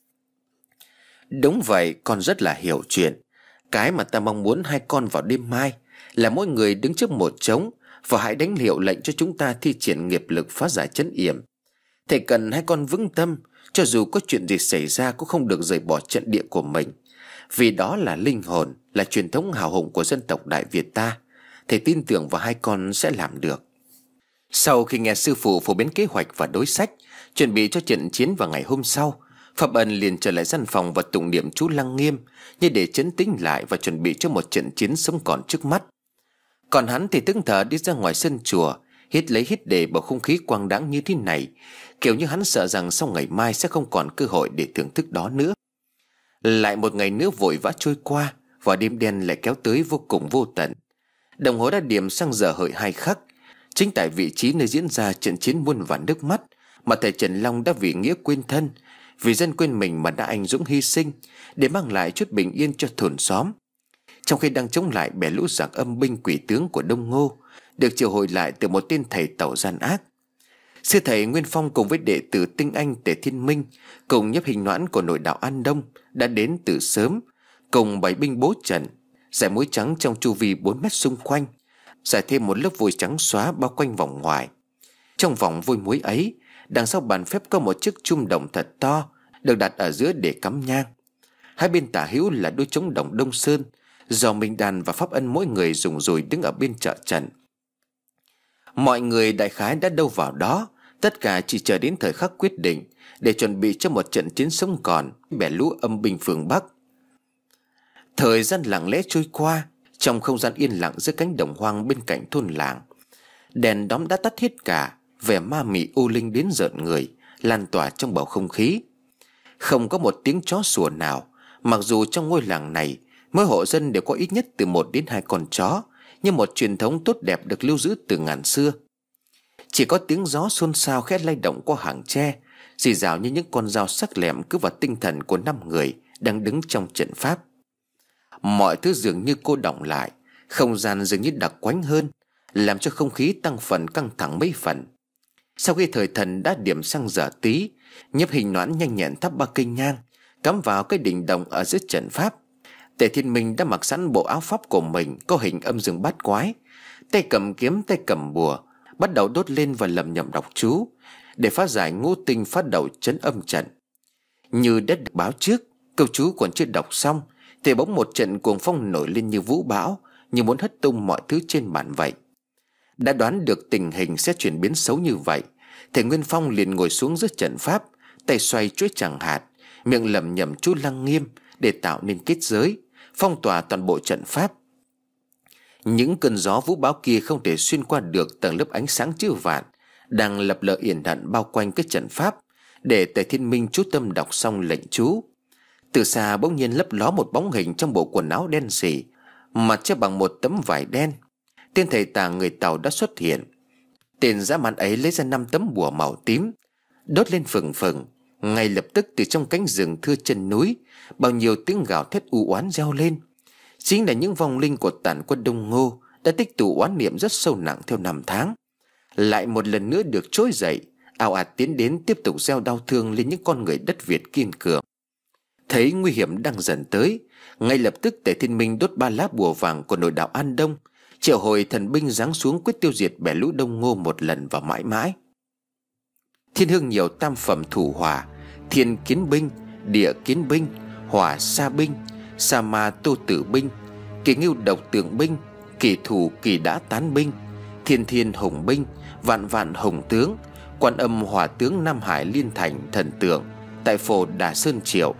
Đúng vậy, con rất là hiểu chuyện. Cái mà ta mong muốn hai con vào đêm mai là mỗi người đứng trước một trống và hãy đánh hiệu lệnh cho chúng ta thi triển nghiệp lực phá giải trấn yểm. Thầy cần hai con vững tâm, cho dù có chuyện gì xảy ra cũng không được rời bỏ trận địa của mình, vì đó là linh hồn, là truyền thống hào hùng của dân tộc Đại Việt ta. Thầy tin tưởng vào hai con sẽ làm được. Sau khi nghe sư phụ phổ biến kế hoạch và đối sách chuẩn bị cho trận chiến vào ngày hôm sau, Pháp Ân liền trở lại gian phòng và tụng niệm chú Lăng Nghiêm như để trấn tĩnh lại và chuẩn bị cho một trận chiến sống còn trước mắt. Còn hắn thì thẫn thờ đi ra ngoài sân chùa, hít lấy hít để bầu không khí quang đãng như thế này, kiểu như hắn sợ rằng sau ngày mai sẽ không còn cơ hội để thưởng thức đó nữa. Lại một ngày nữa vội vã trôi qua, và đêm đen lại kéo tới vô cùng vô tận. Đồng hồ đã điểm sang giờ hợi hai khắc. Chính tại vị trí nơi diễn ra trận chiến muôn vàn nước mắt mà thầy Trần Long đã vì nghĩa quên thân, vì dân quên mình mà đã anh dũng hy sinh để mang lại chút bình yên cho thôn xóm. Trong khi đang chống lại bè lũ giặc âm binh quỷ tướng của Đông Ngô, được triệu hồi lại từ một tên thầy tẩu gian ác. Sư thầy Nguyên Phong cùng với đệ tử Tinh Anh Tề Thiên Minh cùng Nhấp Hình Noãn của nội đạo An Đông đã đến từ sớm, cùng bảy binh bố trận, rải muối trắng trong chu vi bốn mét xung quanh, rải thêm một lớp vôi trắng xóa bao quanh vòng ngoài. Trong vòng vôi muối ấy, đằng sau bàn phép có một chiếc chum đồng thật to được đặt ở giữa để cắm nhang. Hai bên tả hữu là đôi trống đồng Đông Sơn do Minh Đàn và Pháp Ân mỗi người dùng rồi đứng ở bên trợ trận. Mọi người đại khái đã đâu vào đó, tất cả chỉ chờ đến thời khắc quyết định để chuẩn bị cho một trận chiến sống còn bè lũ âm binh phương Bắc. Thời gian lặng lẽ trôi qua trong không gian yên lặng giữa cánh đồng hoang bên cạnh thôn làng. Đèn đóm đã tắt hết cả, vẻ ma mị u linh đến rợn người lan tỏa trong bầu không khí. Không có một tiếng chó sủa nào, mặc dù trong ngôi làng này mỗi hộ dân đều có ít nhất từ một đến hai con chó, như một truyền thống tốt đẹp được lưu giữ từ ngàn xưa. Chỉ có tiếng gió xôn xao khẽ lay động qua hàng tre, rì rào như những con dao sắc lẹm cứ vào tinh thần của năm người đang đứng trong trận pháp. Mọi thứ dường như cô đọng lại, không gian dường như đặc quánh hơn, làm cho không khí tăng phần căng thẳng mấy phần. Sau khi thời thần đã điểm sang giờ tí, Nhấp Hình Noãn nhanh nhẹn thắp ba cây nhang cắm vào cái đỉnh đồng ở giữa trận pháp. Tề Thiên Minh đã mặc sẵn bộ áo pháp của mình có hình âm dương bát quái, tay cầm kiếm tay cầm bùa, bắt đầu đốt lên và lẩm nhẩm đọc chú để phá giải ngũ tinh phát đầu trấn âm trận. Như đã được báo trước, câu chú còn chưa đọc xong thì bỗng một trận cuồng phong nổi lên như vũ bão, như muốn hất tung mọi thứ trên bàn vậy. Đã đoán được tình hình sẽ chuyển biến xấu như vậy, thầy Nguyên Phong liền ngồi xuống giữa trận pháp, tay xoay chuỗi chẳng hạt, miệng lẩm nhẩm chú Lăng Nghiêm để tạo nên kết giới, phong tỏa toàn bộ trận pháp. Những cơn gió vũ bão kia không thể xuyên qua được tầng lớp ánh sáng chữ vạn đang lập lờ yển ẩn bao quanh cái trận pháp, để Tề Thiên Minh chú tâm đọc xong lệnh chú. Từ xa bỗng nhiên lấp ló một bóng hình trong bộ quần áo đen sì, mặt che bằng một tấm vải đen. Tên thầy tà người Tàu đã xuất hiện. Tên dã man ấy lấy ra năm tấm bùa màu tím, đốt lên phừng phừng. Ngay lập tức từ trong cánh rừng thưa chân núi, bao nhiêu tiếng gào thét u oán reo lên. Chính là những vong linh của tàn quân Đông Ngô đã tích tụ oán niệm rất sâu nặng theo năm tháng, lại một lần nữa được trỗi dậy, ào ạt tiến đến tiếp tục gieo đau thương lên những con người đất Việt kiên cường. Thấy nguy hiểm đang dần tới, ngay lập tức Tề Thiên Minh đốt ba lá bùa vàng của nội đạo An Đông, triệu hồi thần binh giáng xuống quyết tiêu diệt bè lũ Đông Ngô một lần và mãi mãi. Thiên hương nhiều tam phẩm thủ hỏa, thiên kiến binh, địa kiến binh, hỏa sa binh, sa ma tô tử binh, kỳ ngưu độc tường binh, kỳ thủ kỳ đã tán binh, thiên thiên hùng binh, vạn vạn hùng tướng, quan âm hỏa tướng Nam Hải liên thành thần tượng tại phổ Đà Sơn Triệu.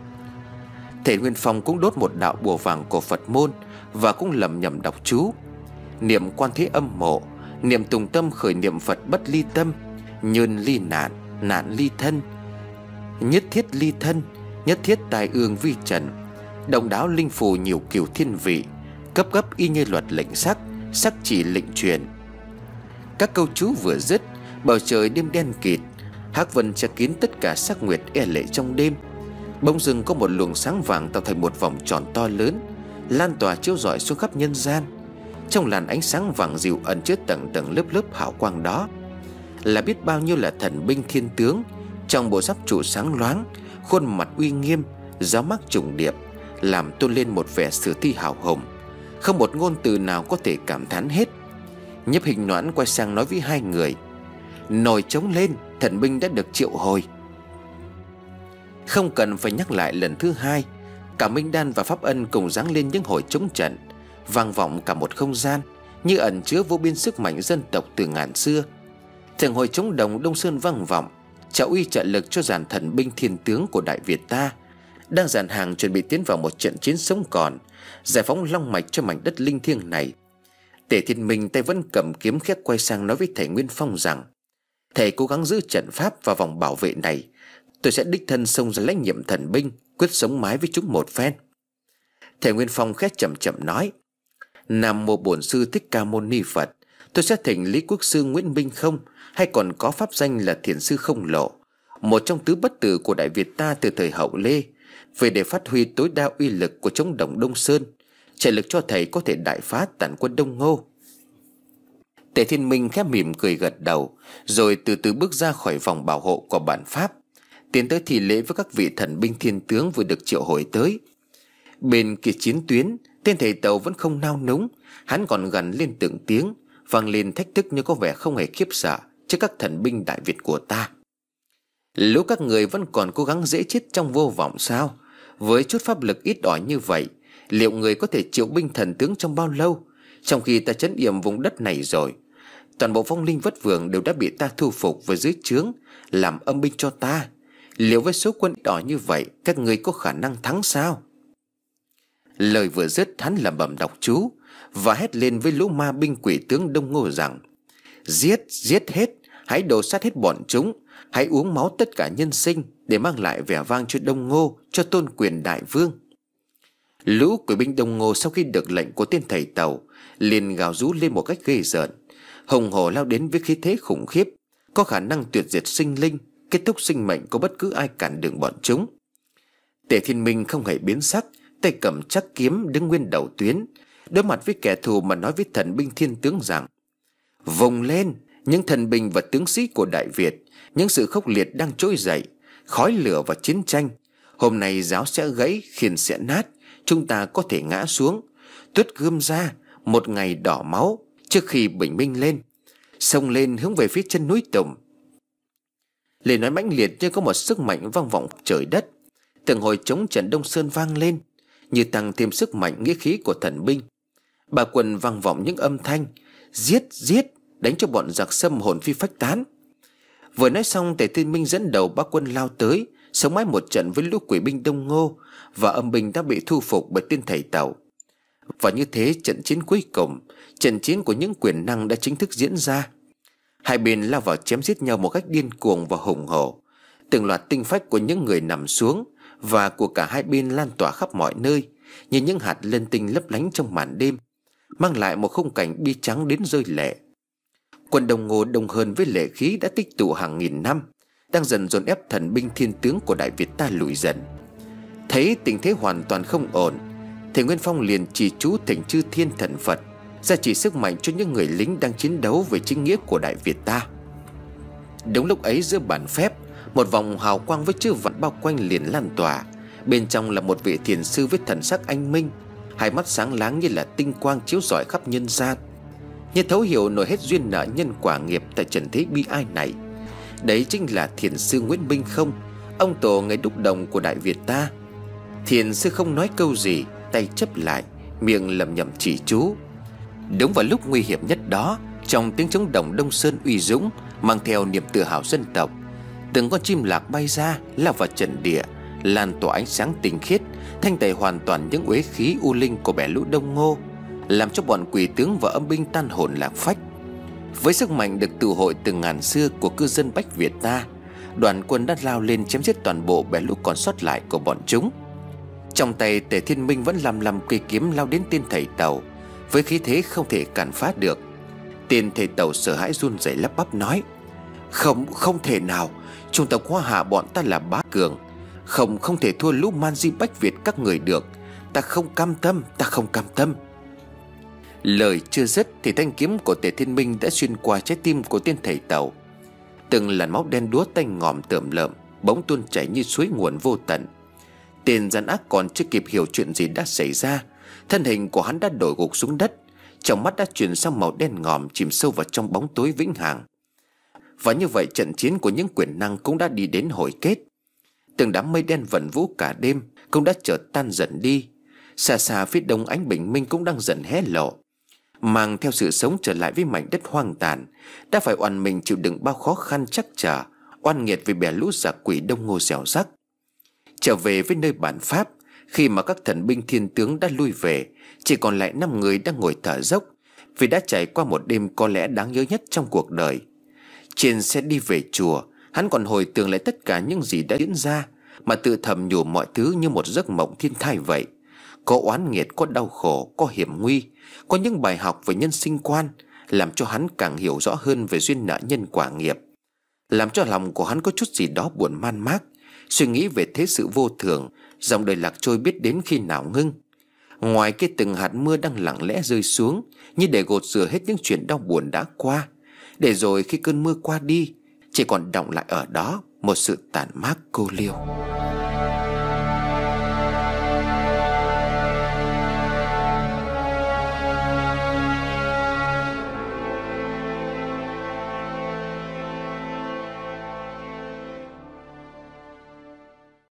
Thầy Nguyên Phong cũng đốt một đạo bùa vàng của Phật môn và cũng lẩm nhẩm đọc chú, niệm Quan Thế Âm Mộ, niệm tùng tâm khởi niệm Phật bất ly tâm, nhơn ly nạn, nạn ly thân, nhất thiết ly thân, nhất thiết tài ương vi trần, đồng đáo linh phù nhiều kiều thiên vị, cấp gấp y như luật lệnh sắc, sắc chỉ lệnh truyền. Các câu chú vừa dứt, bầu trời đêm đen kịt, hắc vân che kín tất cả sắc nguyệt e lệ trong đêm. Bỗng dưng có một luồng sáng vàng tạo thành một vòng tròn to lớn, lan tỏa chiếu rọi xuống khắp nhân gian. Trong làn ánh sáng vàng dịu ẩn chứa tầng tầng lớp lớp hào quang đó là biết bao nhiêu là thần binh thiên tướng, trong bộ giáp trụ sáng loáng, khuôn mặt uy nghiêm, giáo mác trùng điệp, làm tôn lên một vẻ sử thi hào hùng, không một ngôn từ nào có thể cảm thán hết. Nhiếp Hình Noãn quay sang nói với hai người: nồi trống lên, thần binh đã được triệu hồi. Không cần phải nhắc lại lần thứ hai, cả Minh Đan và Pháp Ân cùng giáng lên những hồi trống trận, vang vọng cả một không gian, như ẩn chứa vô biên sức mạnh dân tộc từ ngàn xưa. Thường hồi trống đồng Đông Sơn vang vọng, trao uy trợ lực cho dàn thần binh thiên tướng của Đại Việt ta, đang dàn hàng chuẩn bị tiến vào một trận chiến sống còn, giải phóng long mạch cho mảnh đất linh thiêng này. Tề Thiên Minh tay vẫn cầm kiếm khét quay sang nói với thầy Nguyên Phong rằng: thầy cố gắng giữ trận pháp và vòng bảo vệ này, tôi sẽ đích thân xông ra lãnh nhiệm thần binh, quyết sống mái với chúng một phen. Thầy Nguyên Phong khét chậm chậm nói: Nam mô Bổn Sư Thích Ca Mâu Ni Phật. Tôi sẽ thỉnh Lý Quốc Sư Nguyễn Minh Không, hay còn có pháp danh là Thiền Sư Không Lộ, một trong tứ bất tử của Đại Việt ta từ thời Hậu Lê, về để phát huy tối đa uy lực của chống đồng Đông Sơn, trợ lực cho thầy có thể đại phá tàn quân Đông Ngô. Tề Thiên Minh khẽ mỉm cười gật đầu, rồi từ từ bước ra khỏi vòng bảo hộ của bản pháp, tiến tới thi lễ với các vị thần binh thiên tướng vừa được triệu hồi tới. Bên kia chiến tuyến, tên thầy Tàu vẫn không nao núng, hắn còn gằn lên từng tiếng, vang lên thách thức như có vẻ không hề khiếp sợ trước các thần binh Đại Việt của ta. Lũ các người vẫn còn cố gắng dễ chết trong vô vọng sao? Với chút pháp lực ít ỏi như vậy, liệu người có thể triệu binh thần tướng trong bao lâu? Trong khi ta trấn yểm vùng đất này rồi, toàn bộ vong linh vất vưởng đều đã bị ta thu phục với dưới trướng, làm âm binh cho ta. Liệu với số quân ít ỏi như vậy, các người có khả năng thắng sao? Lời vừa dứt, hắn lẩm bẩm đọc chú và hét lên với lũ ma binh quỷ tướng Đông Ngô rằng: giết, giết hết, hãy đổ sát hết bọn chúng, hãy uống máu tất cả nhân sinh để mang lại vẻ vang cho Đông Ngô, cho tôn quyền đại vương. Lũ quỷ binh Đông Ngô sau khi được lệnh của tên thầy Tàu liền gào rú lên một cách ghê rợn, hùng hổ lao đến với khí thế khủng khiếp, có khả năng tuyệt diệt sinh linh, kết thúc sinh mệnh của bất cứ ai cản đường bọn chúng. Tề Thiên Minh không hề biến sắc, tay cầm chắc kiếm đứng nguyên đầu tuyến, đối mặt với kẻ thù mà nói với thần binh thiên tướng rằng: vùng lên, những thần binh và tướng sĩ của Đại Việt, những sự khốc liệt đang trỗi dậy, khói lửa và chiến tranh. Hôm nay giáo sẽ gãy, khiên sẽ nát, chúng ta có thể ngã xuống, tuốt gươm ra, một ngày đỏ máu trước khi bình minh lên, xông lên hướng về phía chân núi Tùng. Lời nói mãnh liệt như có một sức mạnh vang vọng trời đất. Từng hồi trống trận Đông Sơn vang lên, như tăng thêm sức mạnh nghĩa khí của thần binh. Bà quần vang vọng những âm thanh: giết, giết, đánh cho bọn giặc xâm hồn phi phách tán. Vừa nói xong, Tề Thiên Minh dẫn đầu ba quân lao tới, sống mãi một trận với lũ quỷ binh Đông Ngô, và âm binh đã bị thu phục bởi tên thầy Tàu. Và như thế, trận chiến cuối cùng, trận chiến của những quyền năng đã chính thức diễn ra. Hai bên lao vào chém giết nhau một cách điên cuồng và hùng hổ. Từng loạt tinh phách của những người nằm xuống và của cả hai bên lan tỏa khắp mọi nơi, như những hạt lân tinh lấp lánh trong màn đêm, mang lại một khung cảnh bi trắng đến rơi lệ. Quân Đông Ngô đông hơn với lệ khí đã tích tụ hàng nghìn năm, đang dần dồn ép thần binh thiên tướng của Đại Việt ta lùi dần. Thấy tình thế hoàn toàn không ổn, thầy Nguyên Phong liền trì chú thỉnh chư thiên thần Phật gia trì sức mạnh cho những người lính đang chiến đấu về chính nghĩa của Đại Việt ta. Đúng lúc ấy, giữa bản phép, một vòng hào quang với chữ vạn bao quanh liền lan tỏa. Bên trong là một vị thiền sư với thần sắc anh minh, hai mắt sáng láng như là tinh quang chiếu rọi khắp nhân gian, như thấu hiểu nổi hết duyên nợ nhân quả nghiệp tại trần thế bi ai này. Đấy chính là thiền sư Nguyễn Minh Không, ông tổ ngày đúc đồng của Đại Việt ta. Thiền sư không nói câu gì, tay chấp lại, miệng lẩm nhẩm chỉ chú. Đúng vào lúc nguy hiểm nhất đó, trong tiếng trống đồng Đông Sơn uy dũng, mang theo niềm tự hào dân tộc, từng con chim lạc bay ra, lao vào trận địa, lan tỏa ánh sáng tinh khiết, thanh tẩy hoàn toàn những uế khí u linh của bè lũ Đông Ngô, làm cho bọn quỷ tướng và âm binh tan hồn lạc phách. Với sức mạnh được tụ hội từ ngàn xưa của cư dân Bách Việt ta, đoàn quân đã lao lên chém giết toàn bộ bè lũ còn sót lại của bọn chúng. Trong tay Tề Thiên Minh vẫn lăm lăm cây kiếm lao đến tên thầy Tàu, với khí thế không thể cản phá được. Tên thầy Tàu sợ hãi run rẩy lắp bắp nói: Không, không thể nào. Chủng tộc Hoa Hạ bọn ta là bá cường. Không, không thể thua lũ man di Bách Việt các người được. Ta không cam tâm, ta không cam tâm. Lời chưa dứt thì thanh kiếm của Tề Thiên Minh đã xuyên qua trái tim của tên thầy Tàu. Từng làn máu đen đúa tanh ngòm tởm lợm bỗng tuôn chảy như suối nguồn vô tận. Tên gian ác còn chưa kịp hiểu chuyện gì đã xảy ra, thân hình của hắn đã đổ gục xuống đất, trong mắt đã chuyển sang màu đen ngòm, chìm sâu vào trong bóng tối vĩnh hằng. Và như vậy trận chiến của những quyền năng cũng đã đi đến hồi kết. Từng đám mây đen vần vũ cả đêm cũng đã chợt tan dần đi. Xa xa phía đông ánh bình minh cũng đang dần hé lộ, mang theo sự sống trở lại với mảnh đất hoang tàn, đã phải oằn mình chịu đựng bao khó khăn chắc trở, oan nghiệt vì bè lũ giặc quỷ đông ngô xẻo rắc. Trở về với nơi bản Pháp, khi mà các thần binh thiên tướng đã lui về, chỉ còn lại năm người đang ngồi thở dốc, vì đã trải qua một đêm có lẽ đáng nhớ nhất trong cuộc đời. Trên xe đi về chùa, hắn còn hồi tưởng lại tất cả những gì đã diễn ra, mà tự thầm nhủ mọi thứ như một giấc mộng thiên thai vậy. Có oán nghiệt, có đau khổ, có hiểm nguy, có những bài học về nhân sinh quan, làm cho hắn càng hiểu rõ hơn về duyên nợ nhân quả nghiệp, làm cho lòng của hắn có chút gì đó buồn man mác, suy nghĩ về thế sự vô thường, dòng đời lạc trôi biết đến khi nào ngưng. Ngoài kia từng hạt mưa đang lặng lẽ rơi xuống, như để gột rửa hết những chuyện đau buồn đã qua, để rồi khi cơn mưa qua đi, chỉ còn đọng lại ở đó một sự tàn mát cô liêu.